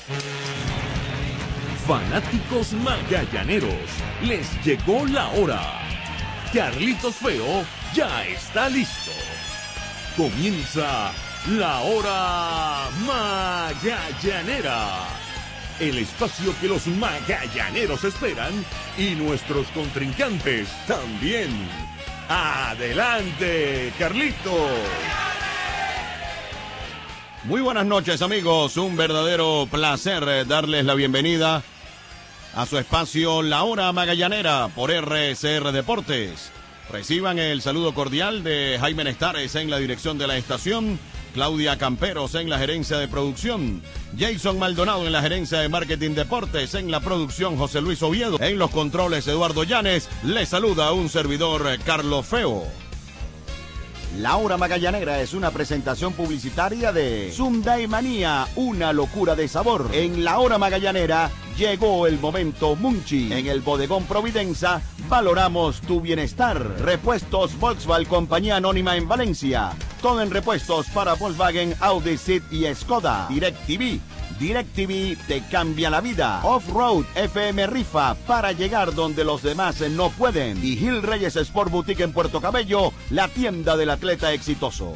Fanáticos magallaneros, les llegó la hora. Carlitos Feo ya está listo. Comienza la hora magallanera. El espacio que los magallaneros esperan y nuestros contrincantes también. ¡Adelante, Carlitos! Muy buenas noches, amigos. Un verdadero placer darles la bienvenida a su espacio La Hora Magallanera por RCR Deportes. Reciban el saludo cordial de Jaime Nestares en la dirección de la estación, Claudia Camperos en la gerencia de producción, Jason Maldonado en la gerencia de marketing deportes, en la producción José Luis Oviedo, en los controles Eduardo Llanes. Les saluda un servidor, Carlos Feo. La Hora Magallanera es una presentación publicitaria de Sundae Manía, una locura de sabor. En La Hora Magallanera llegó el momento Munchi. En el Bodegón Providenza valoramos tu bienestar. Repuestos Volkswagen, compañía anónima en Valencia. Todo en repuestos para Volkswagen, Audi, Seat y Skoda. DirecTV. DirecTV te cambia la vida. Off-Road FM Rifa para llegar donde los demás no pueden. Y Gil Reyes Sport Boutique en Puerto Cabello, la tienda del atleta exitoso.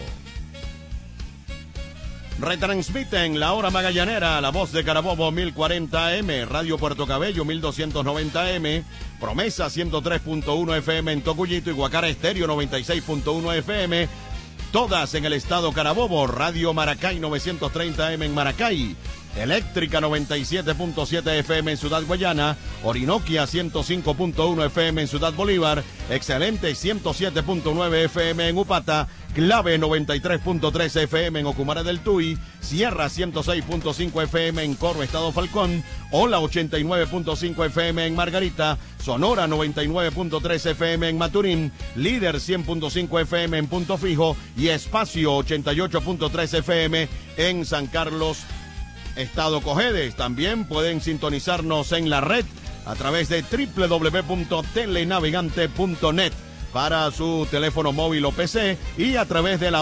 Retransmiten La Hora Magallanera, La Voz de Carabobo 1040M, Radio Puerto Cabello 1290M, Promesa 103.1 FM en Tocuyito y Guacara Estéreo 96.1 FM. Todas en el estado Carabobo, Radio Maracay 930M en Maracay, Eléctrica 97.7 FM en Ciudad Guayana, Orinoquia 105.1 FM en Ciudad Bolívar, Excelente 107.9 FM en Upata, Clave 93.3 FM en Ocumare del Tuy, Sierra 106.5 FM en Coro, Estado Falcón, Ola 89.5 FM en Margarita, Sonora 99.3 FM en Maturín, Líder 100.5 FM en Punto Fijo y Espacio 88.3 FM en San Carlos, Estado Cojedes. También pueden sintonizarnos en la red a través de www.telenavegante.net para su teléfono móvil o PC y a través de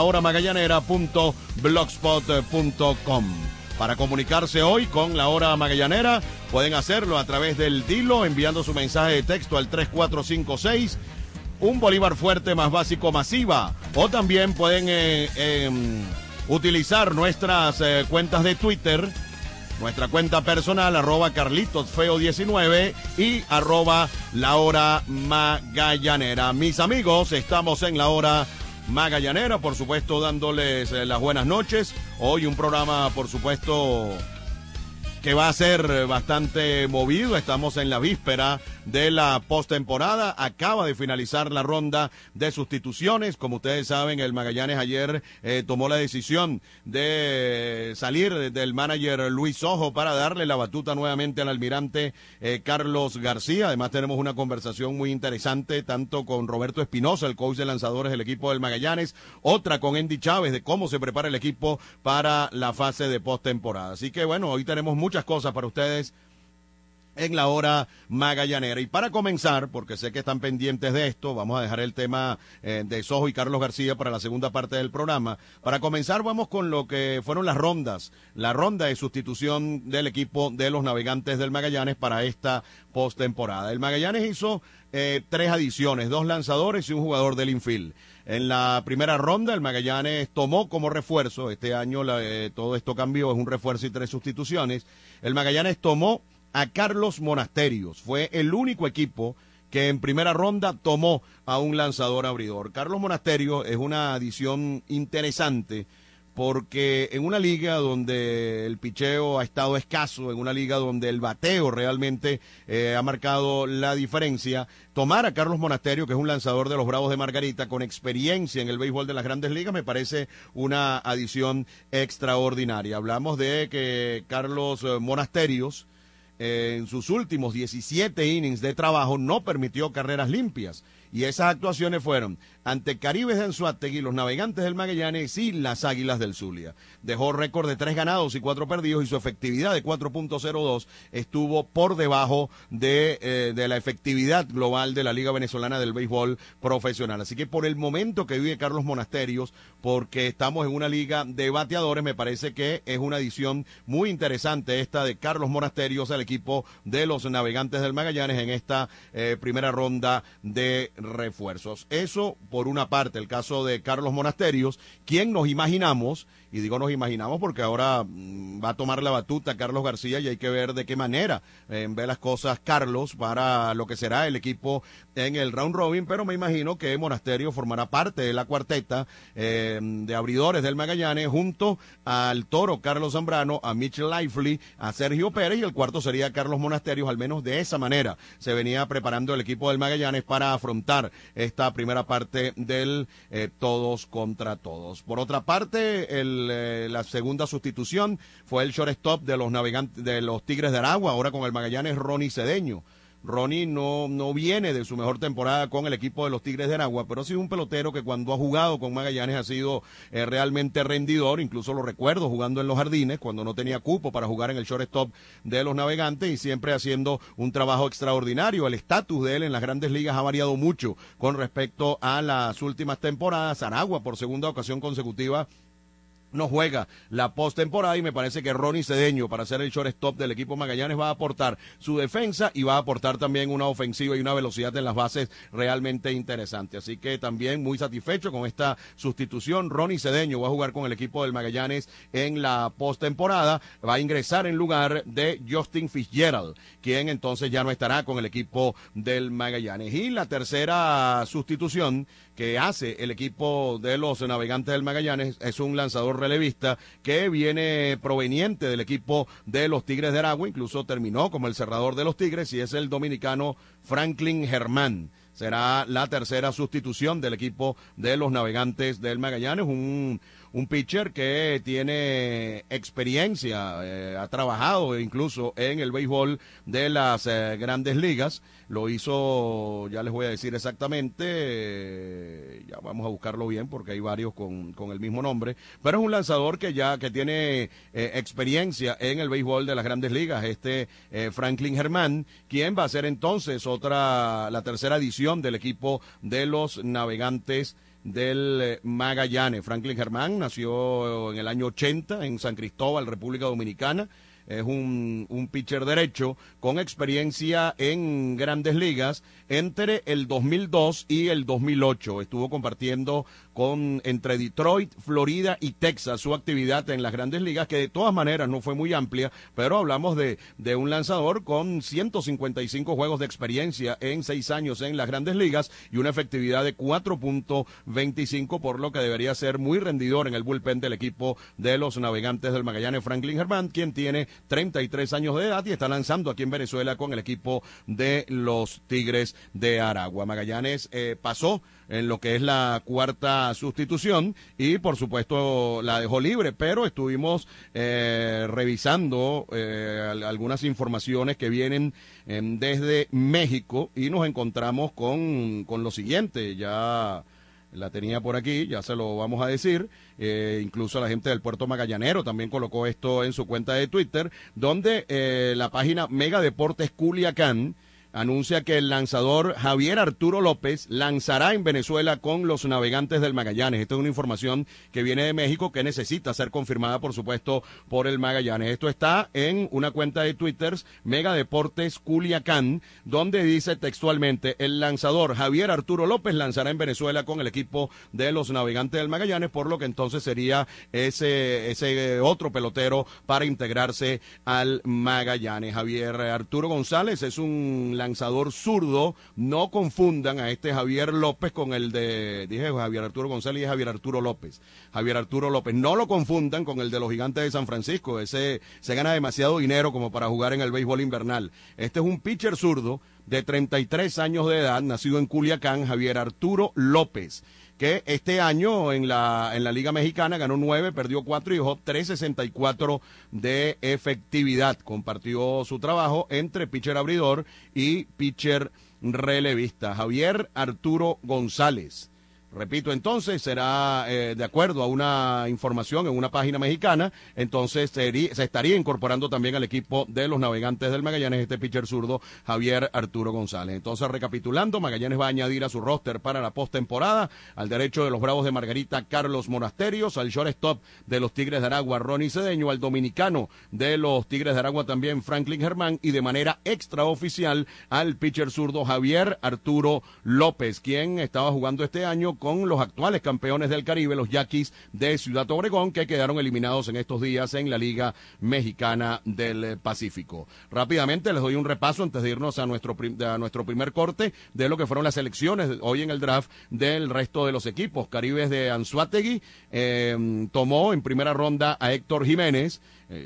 lahoramagallanera.blogspot.com. Para comunicarse hoy con La Hora Magallanera, pueden hacerlo a través del Dilo, enviando su mensaje de texto al 3456, un Bolívar Fuerte más básico masiva. O también pueden utilizar nuestras cuentas de Twitter, nuestra cuenta personal, @CarlitosFeo19 y @La Hora Magallanera. Mis amigos, estamos en La Hora Magallanera, por supuesto, dándoles las buenas noches. Hoy un programa, por supuesto, que va a ser bastante movido. Estamos en la víspera de la postemporada. Acaba de finalizar la ronda de sustituciones. Como ustedes saben, el Magallanes ayer tomó la decisión de salir del manager Luis Ojo para darle la batuta nuevamente al almirante Carlos García. Además, tenemos una conversación muy interesante, tanto con Roberto Espinosa, el coach de lanzadores del equipo del Magallanes, otra con Andy Chávez, de cómo se prepara el equipo para la fase de postemporada. Así que, bueno, hoy tenemos muchas cosas para ustedes en La Hora Magallanera. Y para comenzar, porque sé que están pendientes de esto, vamos a dejar el tema de Sojo y Carlos García para la segunda parte del programa. Para comenzar, vamos con lo que fueron las rondas, la ronda de sustitución del equipo de los Navegantes del Magallanes para esta postemporada. El Magallanes hizo 3 adiciones, 2 lanzadores y un jugador del infield. En la primera ronda, el Magallanes tomó como refuerzo, este año todo esto cambió, es un refuerzo y 3 sustituciones. El Magallanes tomó a Carlos Monasterios, fue el único equipo que en primera ronda tomó a un lanzador abridor. Carlos Monasterios es una adición interesante, porque en una liga donde el picheo ha estado escaso, en una liga donde el bateo realmente ha marcado la diferencia, tomar a Carlos Monasterio, que es un lanzador de los Bravos de Margarita, con experiencia en el béisbol de las Grandes Ligas, me parece una adición extraordinaria. Hablamos de que Carlos Monasterios, en sus últimos 17 innings de trabajo, no permitió carreras limpias. Y esas actuaciones fueron ante Caribes de Anzoátegui, los Navegantes del Magallanes y las Águilas del Zulia. Dejó récord de 3 ganados y 4 perdidos y su efectividad de 4.02 estuvo por debajo de la efectividad global de la Liga Venezolana del Béisbol Profesional. Así que por el momento que vive Carlos Monasterios, porque estamos en una liga de bateadores, me parece que es una adición muy interesante esta de Carlos Monasterios al equipo de los Navegantes del Magallanes en esta primera ronda de refuerzos. Eso por una parte, el caso de Carlos Monasterios, quien nos imaginamos, y digo nos imaginamos porque ahora va a tomar la batuta Carlos García y hay que ver de qué manera ve las cosas Carlos para lo que será el equipo en el round robin, pero me imagino que Monasterios formará parte de la cuarteta de abridores del Magallanes junto al Toro Carlos Zambrano, a Mitch Lively, a Sergio Pérez, y el cuarto sería Carlos Monasterios. Al menos de esa manera se venía preparando el equipo del Magallanes para afrontar esta primera parte del todos contra todos. Por otra parte, la segunda sustitución fue el shortstop de los Navegantes, de los Tigres de Aragua, ahora con el Magallanes, Ronnie Cedeño. Ronnie no viene de su mejor temporada con el equipo de los Tigres de Aragua, pero ha sido un pelotero que cuando ha jugado con Magallanes ha sido realmente rendidor. Incluso lo recuerdo jugando en los Jardines cuando no tenía cupo para jugar en el shortstop de los Navegantes, y siempre haciendo un trabajo extraordinario. El estatus de él en las Grandes Ligas ha variado mucho con respecto a las últimas temporadas. Aragua por segunda ocasión consecutiva no juega la postemporada, y me parece que Ronnie Cedeño, para ser el shortstop del equipo Magallanes, va a aportar su defensa y va a aportar también una ofensiva y una velocidad en las bases realmente interesante. Así que también muy satisfecho con esta sustitución. Ronnie Cedeño va a jugar con el equipo del Magallanes en la postemporada, va a ingresar en lugar de Justin Fitzgerald, quien entonces ya no estará con el equipo del Magallanes. Y la tercera sustitución que hace el equipo de los Navegantes del Magallanes es un lanzador relevista que viene proveniente del equipo de los Tigres de Aragua, incluso terminó como el cerrador de los Tigres, y es el dominicano Franklin Germán. Será la tercera sustitución del equipo de los Navegantes del Magallanes, un pitcher que tiene experiencia, ha trabajado incluso en el béisbol de las Grandes Ligas. Lo hizo, ya les voy a decir exactamente, ya vamos a buscarlo bien porque hay varios con el mismo nombre, pero es un lanzador que tiene experiencia en el béisbol de las Grandes Ligas, Franklin Germán, quien va a ser entonces la tercera edición del equipo de los Navegantes del Magallanes. Franklin Germán nació en el año 80 en San Cristóbal, República Dominicana. Es un pitcher derecho con experiencia en Grandes Ligas entre el 2002 y el 2008. Estuvo compartiendo entre Detroit, Florida y Texas su actividad en las Grandes Ligas, que de todas maneras no fue muy amplia, pero hablamos de un lanzador con 155 juegos de experiencia en 6 años en las Grandes Ligas y una efectividad de 4.25, por lo que debería ser muy rendidor en el bullpen del equipo de los Navegantes del Magallanes. Franklin Germán, quien tiene 33 años de edad y está lanzando aquí en Venezuela con el equipo de los Tigres de Aragua. Magallanes pasó en lo que es la cuarta sustitución y por supuesto la dejó libre, pero estuvimos revisando algunas informaciones que vienen desde México y nos encontramos con lo siguiente. Ya la tenía por aquí, ya se lo vamos a decir. Incluso la gente del Puerto Magallanero también colocó esto en su cuenta de Twitter, donde la página Mega Deportes Culiacán anuncia que el lanzador Javier Arturo López lanzará en Venezuela con los Navegantes del Magallanes. Esta es una información que viene de México que necesita ser confirmada, por supuesto, por el Magallanes. Esto está en una cuenta de Twitter, Mega Deportes Culiacán, donde dice textualmente: el lanzador Javier Arturo López lanzará en Venezuela con el equipo de los Navegantes del Magallanes, por lo que entonces sería ese otro pelotero para integrarse al Magallanes. Javier Arturo González es un lanzador zurdo, no confundan a Javier López con el dije Javier Arturo González y Javier Arturo López. Javier Arturo López, no lo confundan con el de los Gigantes de San Francisco, ese se gana demasiado dinero como para jugar en el béisbol invernal. Este es un pitcher zurdo de 33 años de edad, nacido en Culiacán, Javier Arturo López, que este año en la Liga Mexicana ganó 9, perdió 4 y dejó 3.64 de efectividad. Compartió su trabajo entre pitcher abridor y pitcher relevista. Javier Arturo González. Repito, entonces, será de acuerdo a una información en una página mexicana, entonces se estaría incorporando también al equipo de los Navegantes del Magallanes este pitcher zurdo Javier Arturo González. Entonces, recapitulando, Magallanes va a añadir a su roster para la postemporada al derecho de los Bravos de Margarita Carlos Monasterios, al shortstop de los Tigres de Aragua Ronnie Cedeño, al dominicano de los Tigres de Aragua también Franklin Germán y de manera extraoficial al pitcher zurdo Javier Arturo López, quien estaba jugando este año con los actuales campeones del Caribe, los Yaquis de Ciudad Obregón, que quedaron eliminados en estos días en la Liga Mexicana del Pacífico. Rápidamente les doy un repaso antes de irnos a nuestro primer corte de lo que fueron las selecciones hoy en el draft del resto de los equipos. Caribes de Anzoátegui tomó en primera ronda a Héctor Jiménez.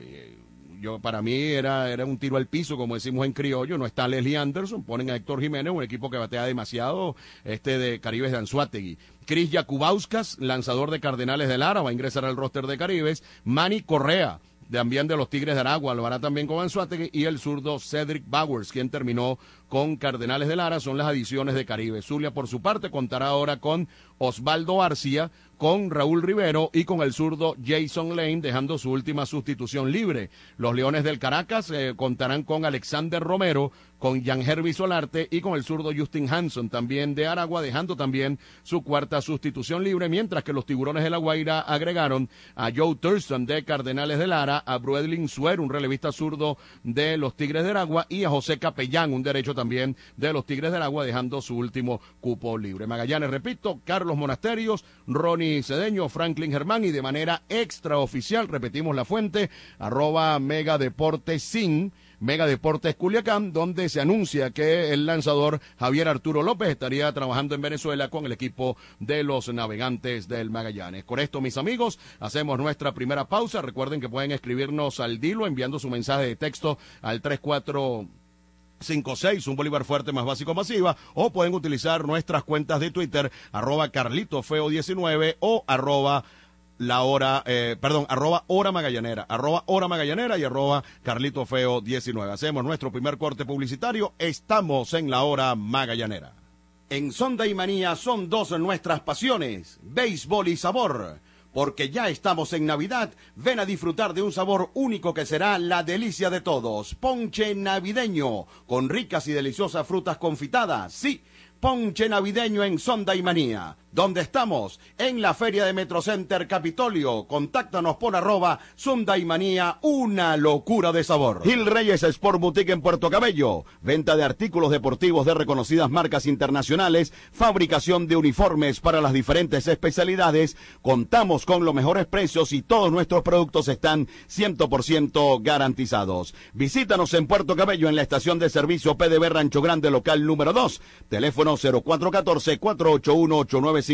Para mí era un tiro al piso, como decimos en criollo. No está Leslie Anderson, ponen a Héctor Jiménez, un equipo que batea demasiado, de Caribes de Anzoátegui. Chris Yacubauskas, lanzador de Cardenales de Lara, va a ingresar al roster de Caribes. Manny Correa, también de los Tigres de Aragua, lo hará también con Anzoátegui, y el zurdo Cedric Bowers, quien terminó con Cardenales de Lara. Son las adiciones de Caribe. Zulia, por su parte, contará ahora con Osvaldo Arcia, con Raúl Rivero y con el zurdo Jason Lane, dejando su última sustitución libre. Los Leones del Caracas contarán con Alexander Romero, con Jan Herby Solarte y con el zurdo Justin Hanson, también de Aragua, dejando también su cuarta sustitución libre, mientras que los Tiburones de La Guaira agregaron a Joe Thurston de Cardenales de Lara, a Bruedlin Suer, un relevista zurdo de los Tigres de Aragua, y a José Capellán, un derecho también de los Tigres de Aragua, dejando su último cupo libre. Magallanes, repito, Carlos Monasterios, Ronnie Cedeño, Franklin Germán, y de manera extraoficial, repetimos la fuente, @Megadeportesin, Megadeportes Culiacán, donde se anuncia que el lanzador Javier Arturo López estaría trabajando en Venezuela con el equipo de los Navegantes del Magallanes. Con esto, mis amigos, hacemos nuestra primera pausa. Recuerden que pueden escribirnos al Dilo enviando su mensaje de texto al 3456, un Bolívar fuerte más básico masiva, o pueden utilizar nuestras cuentas de Twitter, @CarlitoFeo19 o @Hora Magallanera, @Hora Magallanera y @CarlitoFeo19. Hacemos nuestro primer corte publicitario. Estamos en la Hora Magallanera. En Sonda y Manía son dos nuestras pasiones, béisbol y sabor. Porque ya estamos en Navidad, ven a disfrutar de un sabor único que será la delicia de todos. Ponche navideño, con ricas y deliciosas frutas confitadas. Sí, ponche navideño en Sonda y Manía. ¿Dónde estamos? En la Feria de Metrocenter Capitolio. Contáctanos por @Sonda y Manía, una locura de sabor. Gil Reyes Sport Boutique en Puerto Cabello. Venta de artículos deportivos de reconocidas marcas internacionales, fabricación de uniformes para las diferentes especialidades. Contamos con los mejores precios y todos nuestros productos están 100% garantizados. Visítanos en Puerto Cabello en la estación de servicio PDB Rancho Grande local número 2. Teléfono 0414-481-8954.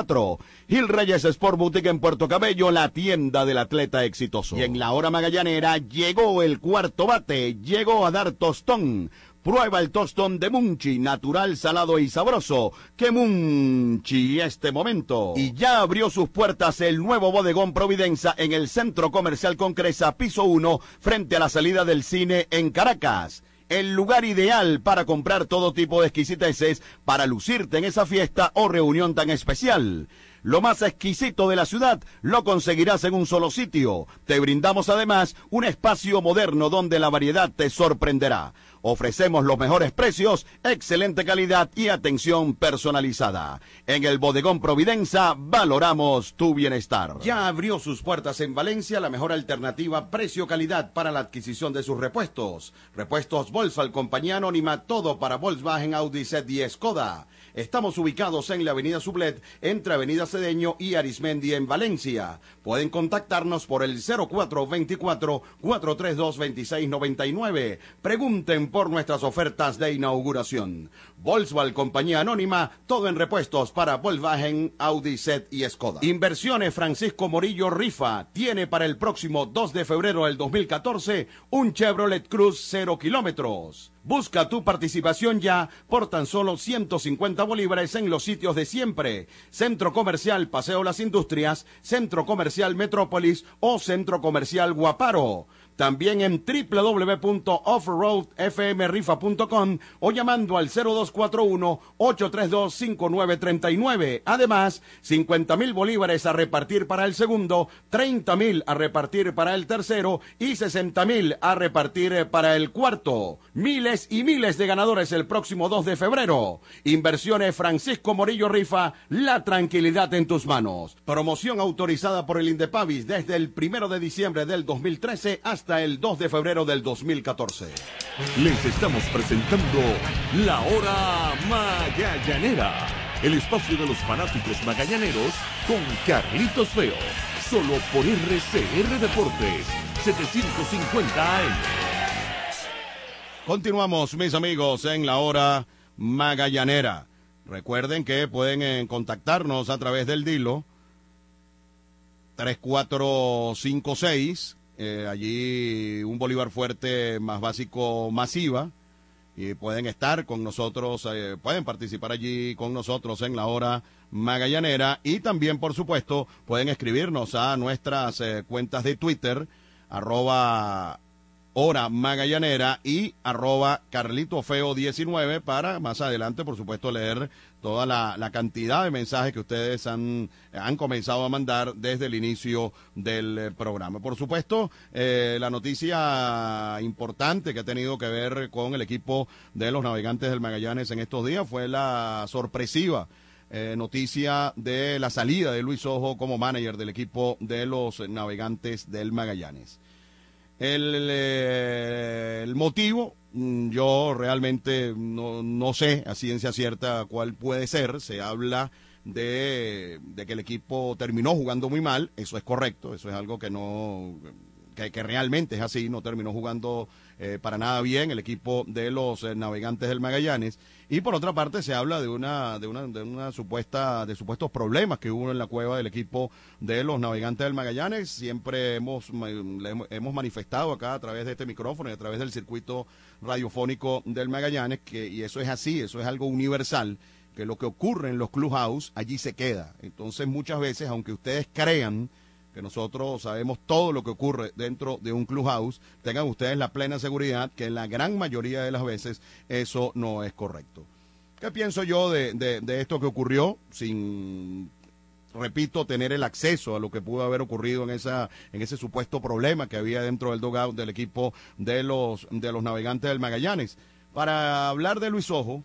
Gil Reyes Sport Boutique en Puerto Cabello, la tienda del atleta exitoso. Y en la Hora Magallanera llegó el cuarto bate, llegó a dar tostón. Prueba el tostón de Munchi, natural, salado y sabroso. ¡Qué Munchi este momento! Y ya abrió sus puertas el nuevo bodegón Providencia en el Centro Comercial Concresa, piso 1, frente a la salida del cine en Caracas. El lugar ideal para comprar todo tipo de exquisiteces para lucirte en esa fiesta o reunión tan especial. Lo más exquisito de la ciudad lo conseguirás en un solo sitio. Te brindamos además un espacio moderno donde la variedad te sorprenderá. Ofrecemos los mejores precios, excelente calidad y atención personalizada. En el Bodegón Providencia valoramos tu bienestar. Ya abrió sus puertas en Valencia la mejor alternativa precio-calidad para la adquisición de sus repuestos. Repuestos Volkswagen, compañía anónima, todo para Volkswagen, Audi, Seat y Skoda. Estamos ubicados en la avenida Sublet, entre avenida Cedeño y Arismendi en Valencia. Pueden contactarnos por el 0424-432-2699. Pregunten por nuestras ofertas de inauguración. Volkswagen Compañía Anónima, todo en repuestos para Volkswagen, Audi, Seat y Skoda. Inversiones Francisco Morillo Rifa tiene para el próximo 2 de febrero del 2014 un Chevrolet Cruz 0 kilómetros. Busca tu participación ya por tan solo 150 bolívares en los sitios de siempre. Centro Comercial Paseo Las Industrias, Centro Comercial Metrópolis o Centro Comercial Guaparo. También en www.offroadfmrifa.com o llamando al 0241-832-5939. Además, 50,000 bolívares a repartir para el segundo, 30,000 a repartir para el tercero y 60,000 a repartir para el cuarto. Miles y miles de ganadores el próximo 2 de febrero. Inversiones Francisco Morillo Rifa, la tranquilidad en tus manos. Promoción autorizada por el Indepavis desde el 1 de diciembre del 2013 hasta el 2 de febrero del 2014. Les estamos presentando La Hora Magallanera, el espacio de los fanáticos magallaneros con Carlitos Feo, solo por RCR Deportes 750 AM. Continuamos, mis amigos, en La Hora Magallanera. Recuerden que pueden contactarnos a través del Dilo 3456. Allí un Bolívar Fuerte más básico masiva, y pueden estar con nosotros, pueden participar allí con nosotros en La Hora Magallanera, y también por supuesto pueden escribirnos a nuestras cuentas de Twitter, @Hora Magallanera y @CarlitoFeo19, para más adelante por supuesto leer toda la cantidad de mensajes que ustedes han comenzado a mandar desde el inicio del programa. Por supuesto, la noticia importante que ha tenido que ver con el equipo de los Navegantes del Magallanes en estos días fue la sorpresiva noticia de la salida de Luis Ojo como manager del equipo de los Navegantes del Magallanes. El motivo, yo realmente no sé a ciencia cierta cuál puede ser. Se habla de que el equipo terminó jugando muy mal. Eso es correcto, eso es algo que realmente es así. No terminó jugando para nada bien el equipo de los Navegantes del Magallanes. Y por otra parte se habla de supuestos problemas que hubo en la cueva del equipo de los Navegantes del Magallanes. Siempre hemos manifestado acá a través de este micrófono y a través del circuito radiofónico del Magallanes y eso es así, eso es algo universal, que lo que ocurre en los clubhouse allí se queda. Entonces muchas veces, aunque ustedes crean que nosotros sabemos todo lo que ocurre dentro de un clubhouse, tengan ustedes la plena seguridad que la gran mayoría de las veces eso no es correcto. ¿Qué pienso yo de esto que ocurrió? Sin, repito, tener el acceso a lo que pudo haber ocurrido en ese supuesto problema que había dentro del dugout del equipo de los Navegantes del Magallanes. Para hablar de Luis Ojo,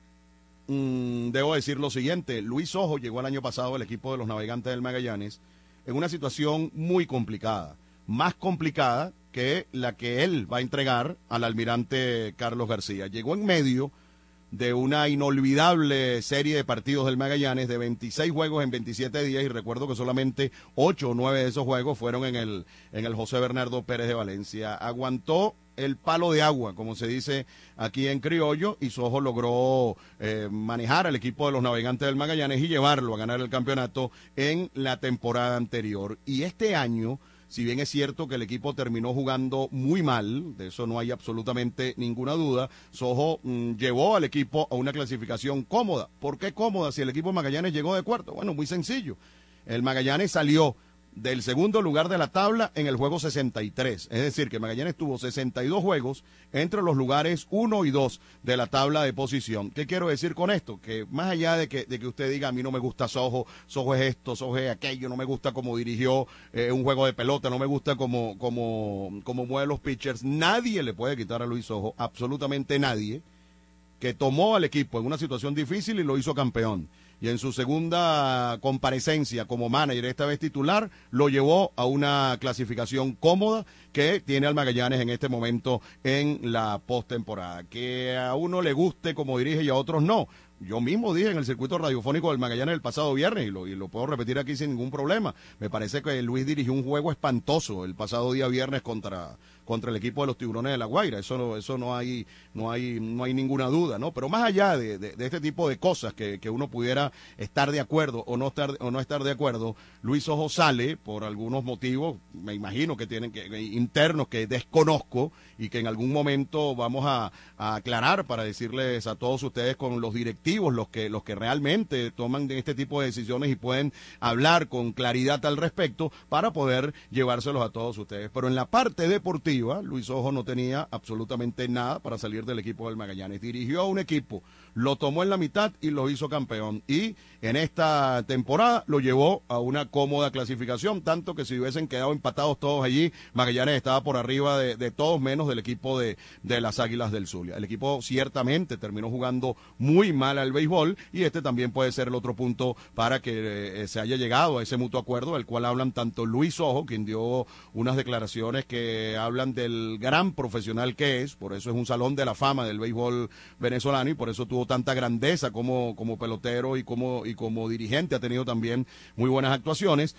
debo decir lo siguiente. Luis Ojo llegó el año pasado al equipo de los Navegantes del Magallanes en una situación muy complicada, más complicada que la que él va a entregar al almirante Carlos García. Llegó en medio de una inolvidable serie de partidos del Magallanes de 26 juegos en 27 días, y recuerdo que solamente 8 o 9 de esos juegos fueron en el José Bernardo Pérez de Valencia. Aguantó el palo de agua, como se dice aquí en criollo, y Sojo logró manejar al equipo de los Navegantes del Magallanes y llevarlo a ganar el campeonato en la temporada anterior. Y este año, si bien es cierto que el equipo terminó jugando muy mal, de eso no hay absolutamente ninguna duda, Sojo llevó al equipo a una clasificación cómoda. ¿Por qué cómoda si el equipo de Magallanes llegó de cuarto? Bueno, muy sencillo. El Magallanes salió del segundo lugar de la tabla en el juego 63, es decir, que Magallanes tuvo 62 juegos entre los lugares 1 y 2 de la tabla de posición. ¿Qué quiero decir con esto? Que más allá de que usted diga, a mí no me gusta Sojo, Sojo es esto, Sojo es aquello, no me gusta cómo dirigió un juego de pelota, no me gusta cómo mueve los pitchers, nadie le puede quitar a Luis Sojo, absolutamente nadie, que tomó al equipo en una situación difícil y lo hizo campeón. Y en su segunda comparecencia como manager, esta vez titular, lo llevó a una clasificación cómoda que tiene al Magallanes en este momento en la postemporada. Que a uno le guste como dirige y a otros no. Yo mismo dije en el circuito radiofónico del Magallanes el pasado viernes, y lo puedo repetir aquí sin ningún problema. Me parece que Luis dirigió un juego espantoso el pasado día viernes contra contra el equipo de los Tiburones de La Guaira. Eso no hay ninguna duda, ¿no? Pero más allá de este tipo de cosas que uno pudiera estar de acuerdo o no estar de acuerdo, Luis Ojo sale por algunos motivos, me imagino que tienen internos que desconozco y que en algún momento vamos a aclarar para decirles a todos ustedes con los directivos, los que realmente toman este tipo de decisiones y pueden hablar con claridad al respecto para poder llevárselos a todos ustedes. Pero en la parte deportiva, Luis Ojo no tenía absolutamente nada para salir del equipo del Magallanes. Dirigió a un equipo, lo tomó en la mitad y lo hizo campeón. Y en esta temporada lo llevó a una cómoda clasificación, tanto que si hubiesen quedado empatados todos allí, Magallanes estaba por arriba de todos, menos del equipo de las Águilas del Zulia. El equipo ciertamente terminó jugando muy mal al béisbol y este también puede ser el otro punto para que se haya llegado a ese mutuo acuerdo, del cual hablan tanto Luis Ojo, quien dio unas declaraciones que hablan del gran profesional que es, por eso es un salón de la fama del béisbol venezolano y por eso tuvo tanta grandeza como pelotero y como dirigente, ha tenido también muy buenas actuaciones,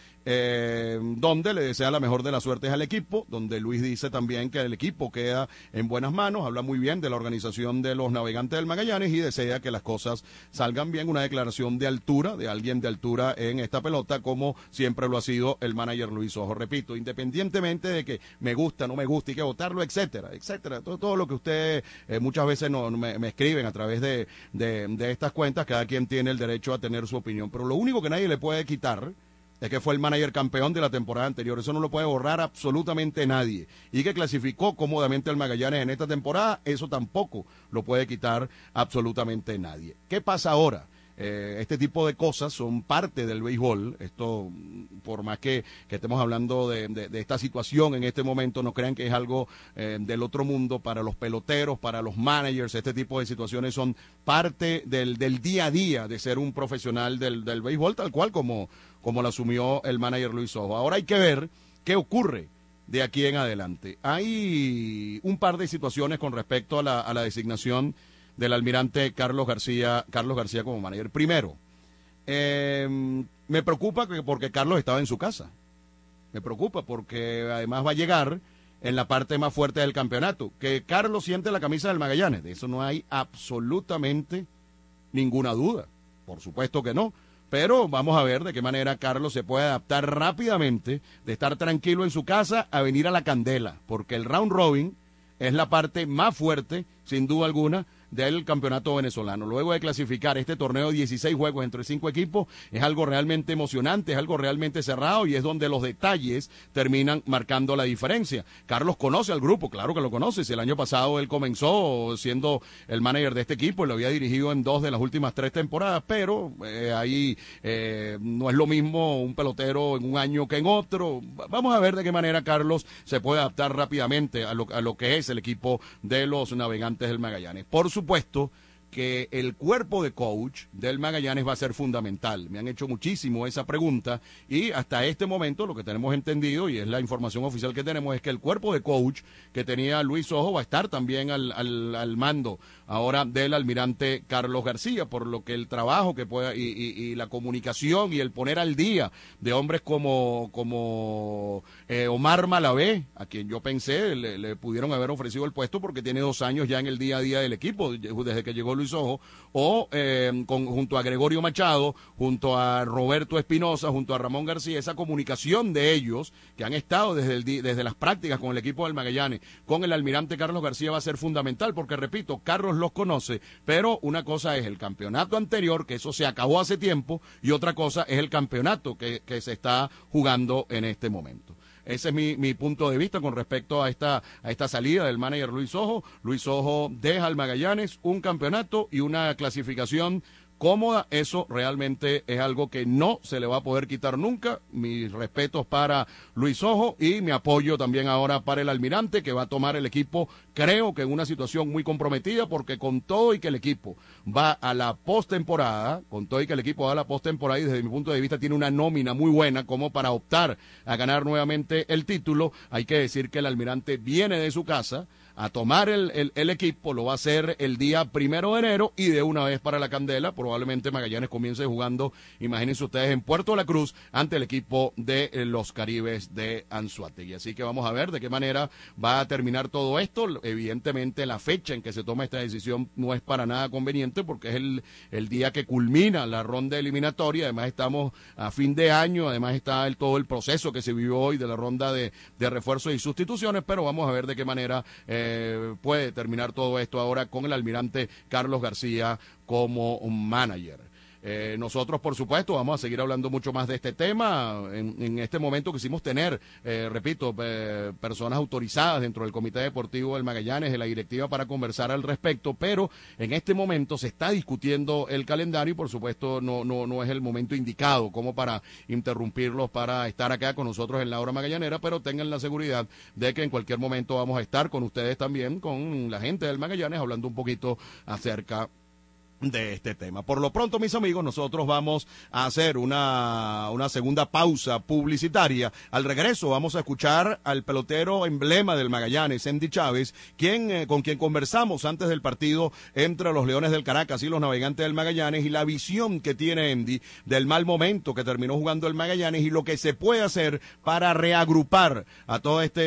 donde le desea la mejor de las suertes al equipo, donde Luis dice también que el equipo queda en buenas manos, habla muy bien de la organización de los Navegantes del Magallanes y desea que las cosas salgan bien, una declaración de altura, de alguien de altura en esta pelota, como siempre lo ha sido el manager Luis Ojo. Repito, independientemente de que me gusta, no me gusta y que votarlo, etcétera, etcétera, todo lo que usted muchas veces me escriben a través de estas cuentas, cada quien tiene el derecho a tener su opinión, pero lo único que nadie le puede quitar es que fue el manager campeón de la temporada anterior, eso no lo puede borrar absolutamente nadie, y que clasificó cómodamente al Magallanes en esta temporada, eso tampoco lo puede quitar absolutamente nadie. ¿Qué pasa ahora? Este tipo de cosas son parte del béisbol. Esto, por más que estemos hablando de esta situación en este momento, no crean que es algo del otro mundo. Para los peloteros, para los managers, este tipo de situaciones son parte del día a día de ser un profesional del béisbol, tal cual como lo asumió el manager Luis Ojo. Ahora hay que ver qué ocurre de aquí en adelante. Hay un par de situaciones con respecto a la designación del almirante Carlos García como manager. Primero, me preocupa porque Carlos estaba en su casa. Me preocupa porque además va a llegar en la parte más fuerte del campeonato. Que Carlos siente la camisa del Magallanes, de eso no hay absolutamente ninguna duda. Por supuesto que no. Pero vamos a ver de qué manera Carlos se puede adaptar rápidamente de estar tranquilo en su casa a venir a la candela. Porque el round robin es la parte más fuerte, sin duda alguna, del campeonato venezolano. Luego de clasificar este torneo de 16 juegos entre 5 equipos, es algo realmente emocionante, es algo realmente cerrado y es donde los detalles terminan marcando la diferencia. Carlos conoce al grupo, claro que lo conoce, si el año pasado él comenzó siendo el manager de este equipo y lo había dirigido en 2 de las últimas 3 temporadas, pero ahí no es lo mismo un pelotero en un año que en otro. Vamos a ver de qué manera Carlos se puede adaptar rápidamente a lo que es el equipo de los Navegantes del Magallanes. Por supuesto que el cuerpo de coach del Magallanes va a ser fundamental. Me han hecho muchísimo esa pregunta y hasta este momento lo que tenemos entendido, y es la información oficial que tenemos, es que el cuerpo de coach que tenía Luis Ojo va a estar también al mando ahora del almirante Carlos García, por lo que el trabajo que pueda y la comunicación y el poner al día de hombres como Omar Malavé, a quien yo pensé le pudieron haber ofrecido el puesto porque tiene 2 años ya en el día a día del equipo, desde que llegó Luis Ojo, o junto a Gregorio Machado, junto a Roberto Espinosa, junto a Ramón García, esa comunicación de ellos que han estado desde las prácticas con el equipo del Magallanes, con el almirante Carlos García, va a ser fundamental, porque repito, Carlos los conoce, pero una cosa es el campeonato anterior, que eso se acabó hace tiempo, y otra cosa es el campeonato que se está jugando en este momento. Ese es mi punto de vista con respecto a esta salida del manager Luis Ojo. Luis Ojo deja al Magallanes un campeonato y una clasificación cómoda. Eso realmente es algo que no se le va a poder quitar nunca. Mis respetos para Luis Ojo y mi apoyo también ahora para el almirante, que va a tomar el equipo, creo que en una situación muy comprometida, porque con todo y que el equipo va a la postemporada, y desde mi punto de vista tiene una nómina muy buena como para optar a ganar nuevamente el título, hay que decir que el almirante viene de su casa a tomar el equipo, lo va a hacer el día 1 de enero y de una vez para la candela. Probablemente Magallanes comience jugando, imagínense ustedes, en Puerto La Cruz ante el equipo de los Caribes de Anzoátegui. Así que vamos a ver de qué manera va a terminar todo esto. Evidentemente la fecha en que se toma esta decisión no es para nada conveniente porque es el día que culmina la ronda eliminatoria. Además estamos a fin de año, además está todo el proceso que se vivió hoy de la ronda de refuerzos y sustituciones, pero vamos a ver de qué manera puede terminar todo esto ahora con el almirante Carlos García como manager. Nosotros, por supuesto, vamos a seguir hablando mucho más de este tema. En este momento quisimos tener, repito, personas autorizadas dentro del Comité Deportivo del Magallanes, de la directiva, para conversar al respecto, pero en este momento se está discutiendo el calendario y, por supuesto, no es el momento indicado como para interrumpirlos para estar acá con nosotros en la hora magallanera, pero tengan la seguridad de que en cualquier momento vamos a estar con ustedes también, con la gente del Magallanes, hablando un poquito acerca de este tema. Por lo pronto, mis amigos, nosotros vamos a hacer una segunda pausa publicitaria. Al regreso vamos a escuchar al pelotero emblema del Magallanes, Endy Chávez, con quien conversamos antes del partido entre los Leones del Caracas y los Navegantes del Magallanes, y la visión que tiene Endy del mal momento que terminó jugando el Magallanes y lo que se puede hacer para reagrupar a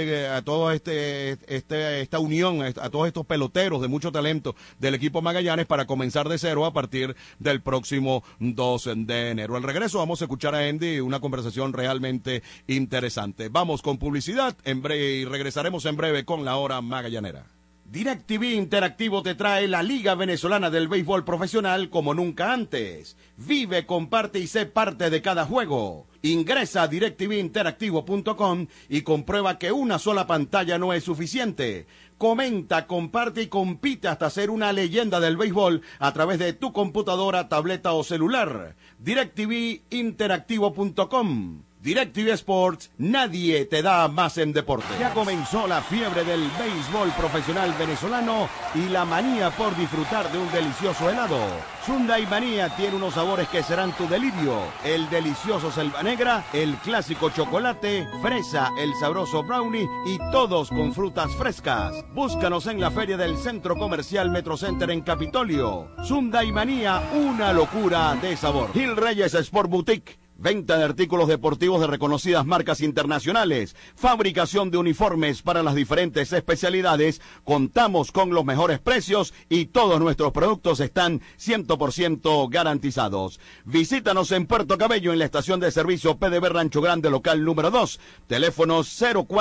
esta unión, a todos estos peloteros de mucho talento del equipo Magallanes para comenzar de cero a partir del próximo 2 de enero. Al regreso vamos a escuchar a Endy, una conversación realmente interesante. Vamos con publicidad y regresaremos en breve con la hora magallanera. DirecTV Interactivo te trae la Liga Venezolana del Béisbol Profesional como nunca antes. Vive, comparte y sé parte de cada juego. Ingresa a directvinteractivo.com y comprueba que una sola pantalla no es suficiente. Comenta, comparte y compite hasta ser una leyenda del béisbol a través de tu computadora, tableta o celular. directvinteractivo.com. DirecTV Sports, nadie te da más en deporte. Ya comenzó la fiebre del béisbol profesional venezolano y la manía por disfrutar de un delicioso helado. Sundae Manía tiene unos sabores que serán tu delirio. El delicioso Selva Negra, el clásico chocolate, fresa, el sabroso brownie y todos con frutas frescas. Búscanos en la feria del Centro Comercial Metrocenter en Capitolio. Sundae Manía, una locura de sabor. Gil Reyes Sport Boutique. Venta de artículos deportivos de reconocidas marcas internacionales, fabricación de uniformes para las diferentes especialidades, contamos con los mejores precios y todos nuestros productos están 100% garantizados. Visítanos en Puerto Cabello en la estación de servicio PDB Rancho Grande local número 2, teléfonos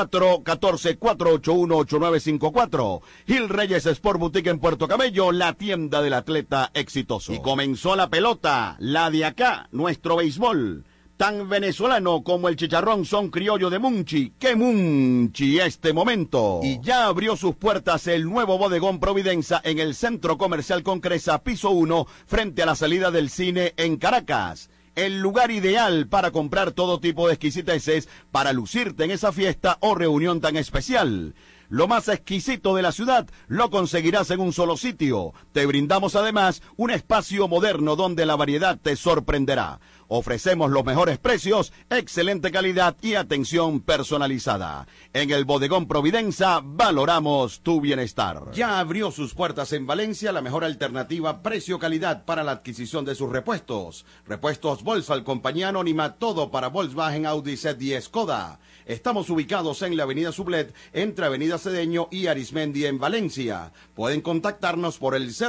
0414-481-8954. Gil Reyes Sport Boutique en Puerto Cabello, la tienda del atleta exitoso. Y comenzó la pelota, la de acá, nuestro béisbol. Tan venezolano como el chicharrón son criollo de Munchi. ¡Qué Munchi este momento! Y ya abrió sus puertas el nuevo bodegón Providencia en el Centro Comercial Concresa, piso 1, frente a la salida del cine en Caracas. El lugar ideal para comprar todo tipo de exquisiteces para lucirte en esa fiesta o reunión tan especial. Lo más exquisito de la ciudad lo conseguirás en un solo sitio. Te brindamos además un espacio moderno donde la variedad te sorprenderá. Ofrecemos los mejores precios, excelente calidad y atención personalizada. En el Bodegón Providencia valoramos tu bienestar. Ya abrió sus puertas en Valencia la mejor alternativa precio-calidad para la adquisición de sus repuestos. Repuestos Volkswagen, compañía anónima, todo para Volkswagen, Audi, Seat y Skoda. Estamos ubicados en la avenida Sublet, entre avenida Cedeño y Arismendi en Valencia. Pueden contactarnos por el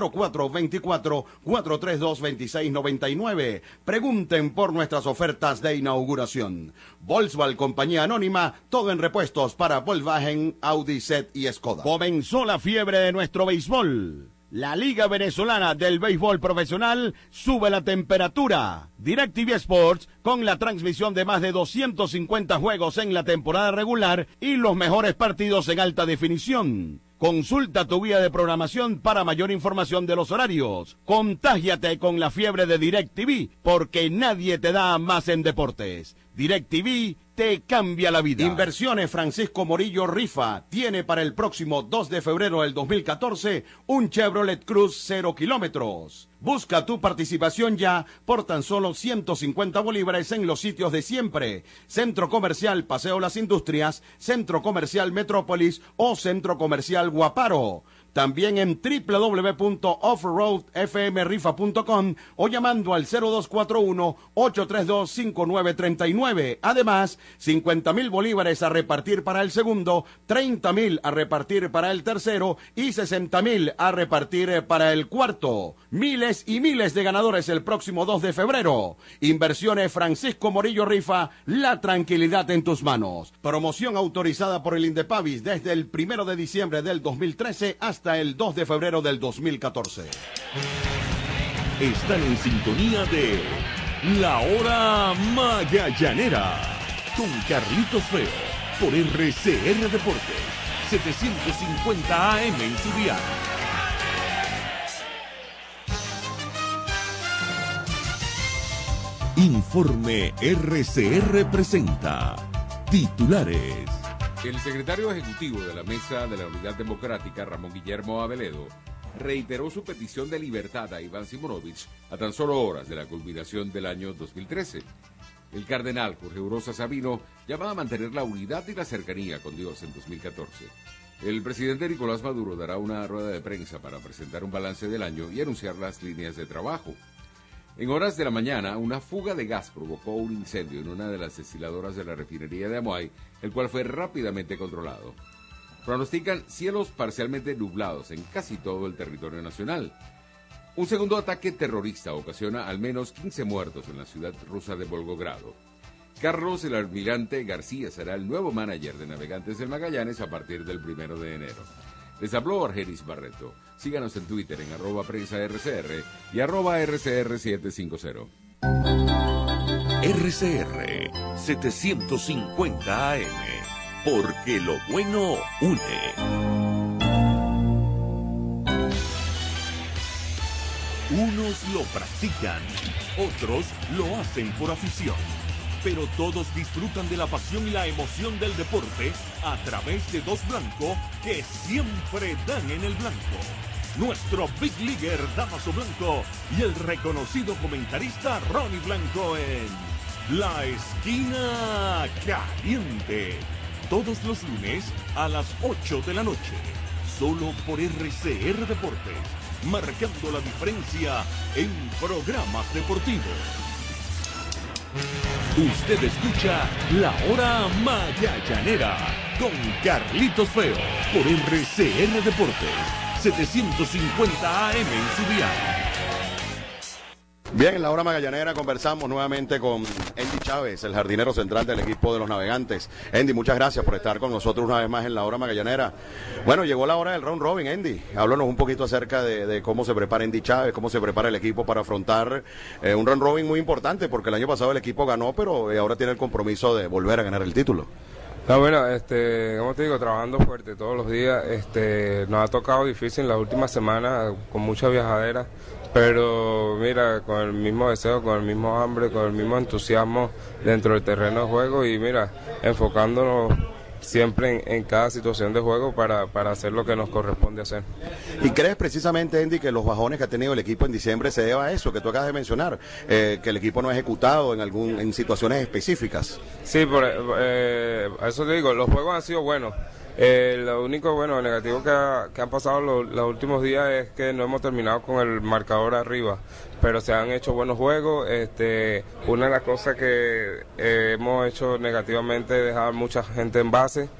0424-432-2699. Pregunten por nuestras ofertas de inauguración. Volkswagen, compañía anónima, todo en repuestos para Volkswagen, Audi, Seat y Skoda. Comenzó la fiebre de nuestro béisbol. La Liga Venezolana del Béisbol Profesional sube la temperatura. DirecTV Sports, con la transmisión de más de 250 juegos en la temporada regular y los mejores partidos en alta definición. Consulta tu guía de programación para mayor información de los horarios. Contágiate con la fiebre de DirecTV, porque nadie te da más en deportes. DirecTV te cambia la vida. Inversiones Francisco Morillo Rifa tiene para el próximo 2 de febrero del 2014 un Chevrolet Cruz 0 kilómetros. Busca tu participación ya por tan solo 150 bolívares en los sitios de siempre. Centro Comercial Paseo Las Industrias, Centro Comercial Metrópolis o Centro Comercial Guaparo. También en www.offroadfmrifa.com o llamando al 0241-832-5939. Además, 50,000 bolívares a repartir para el segundo, 30,000 a repartir para el tercero y 60,000 a repartir para el cuarto. Miles y miles de ganadores el próximo 2 de febrero. Inversiones Francisco Morillo Rifa, la tranquilidad en tus manos. Promoción autorizada por el Indepavis desde el 1 de diciembre del 2013 hasta el 2 de febrero del 2014. Están en sintonía de La Hora Magallanera con Carlitos Feo por RCR Deportes 750 AM en su dial. Informe RCR presenta titulares. El secretario ejecutivo de la Mesa de la Unidad Democrática, Ramón Guillermo Aveledo, reiteró su petición de libertad a Iván Simonovich a tan solo horas de la culminación del año 2013. El cardenal Jorge Urosa Sabino llama a mantener la unidad y la cercanía con Dios en 2014. El presidente Nicolás Maduro dará una rueda de prensa para presentar un balance del año y anunciar las líneas de trabajo. En horas de la mañana, una fuga de gas provocó un incendio en una de las destiladoras de la refinería de Amuay, el cual fue rápidamente controlado. Pronostican cielos parcialmente nublados en casi todo el territorio nacional. Un segundo ataque terrorista ocasiona al menos 15 muertos en la ciudad rusa de Volgogrado. Carlos el Almirante García será el nuevo manager de Navegantes del Magallanes a partir del 1 de enero. Les habló Argenis Barreto. Síganos en Twitter en @PrensaRCR y @RCR750. RCR 750 AM, porque lo bueno une. Unos lo practican, otros lo hacen por afición. Pero todos disfrutan de la pasión y la emoción del deporte a través de dos blancos que siempre dan en el blanco. Nuestro Big Leaguer Damaso Blanco y el reconocido comentarista Ronnie Blanco en La Esquina Caliente. Todos los lunes a las 8 de la noche. Solo por RCR Deportes. Marcando la diferencia en programas deportivos. Usted escucha La Hora Magallanera con Carlitos Feo por RCR Deportes 750 AM en su dial. Bien, en La Hora Magallanera conversamos nuevamente con Andy Chávez, el jardinero central del equipo de los Navegantes. Andy, muchas gracias por estar con nosotros una vez más en La Hora Magallanera. Bueno, llegó la hora del round robin, Andy. Háblanos un poquito acerca de cómo se prepara Andy Chávez, cómo se prepara el equipo para afrontar un round robin muy importante, porque el año pasado el equipo ganó, pero ahora tiene el compromiso de volver a ganar el título. No, bueno, como te digo, trabajando fuerte todos los días. Nos ha tocado difícil en las últimas semanas, con mucha viajadera. Pero mira, con el mismo deseo, con el mismo hambre, con el mismo entusiasmo dentro del terreno de juego y mira, enfocándonos siempre en cada situación de juego para hacer lo que nos corresponde hacer. ¿Y crees precisamente, Andy, que los bajones que ha tenido el equipo en diciembre se deba a eso que tú acabas de mencionar, que el equipo no ha ejecutado en situaciones específicas? Sí, a eso te digo, los juegos han sido buenos. Lo único negativo que han pasado los últimos días es que no hemos terminado con el marcador arriba, pero se han hecho buenos juegos. Una de las cosas que hemos hecho negativamente es dejar mucha gente en base,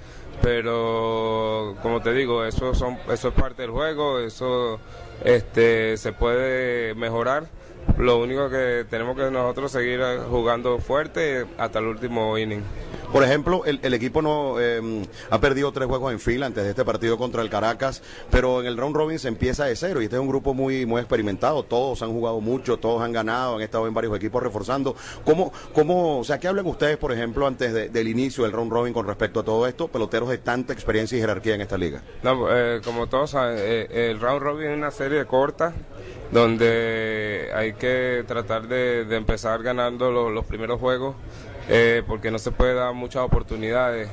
pero como te digo, eso es parte del juego, eso se puede mejorar. Lo único que tenemos que nosotros seguir jugando fuerte hasta el último inning. Por ejemplo, el equipo no ha perdido 3 juegos en fila antes de este partido contra el Caracas, pero en el round robin se empieza de cero y este es un grupo muy experimentado. Todos han jugado mucho, todos han ganado, han estado en varios equipos reforzando. ¿Cómo, o sea, qué hablan ustedes, por ejemplo, antes del inicio del round robin con respecto a todo esto, peloteros de tanta experiencia y jerarquía en esta liga? No, como todos saben, el round robin es una serie corta donde hay que tratar de empezar ganando los primeros juegos porque no se puede dar muchas oportunidades.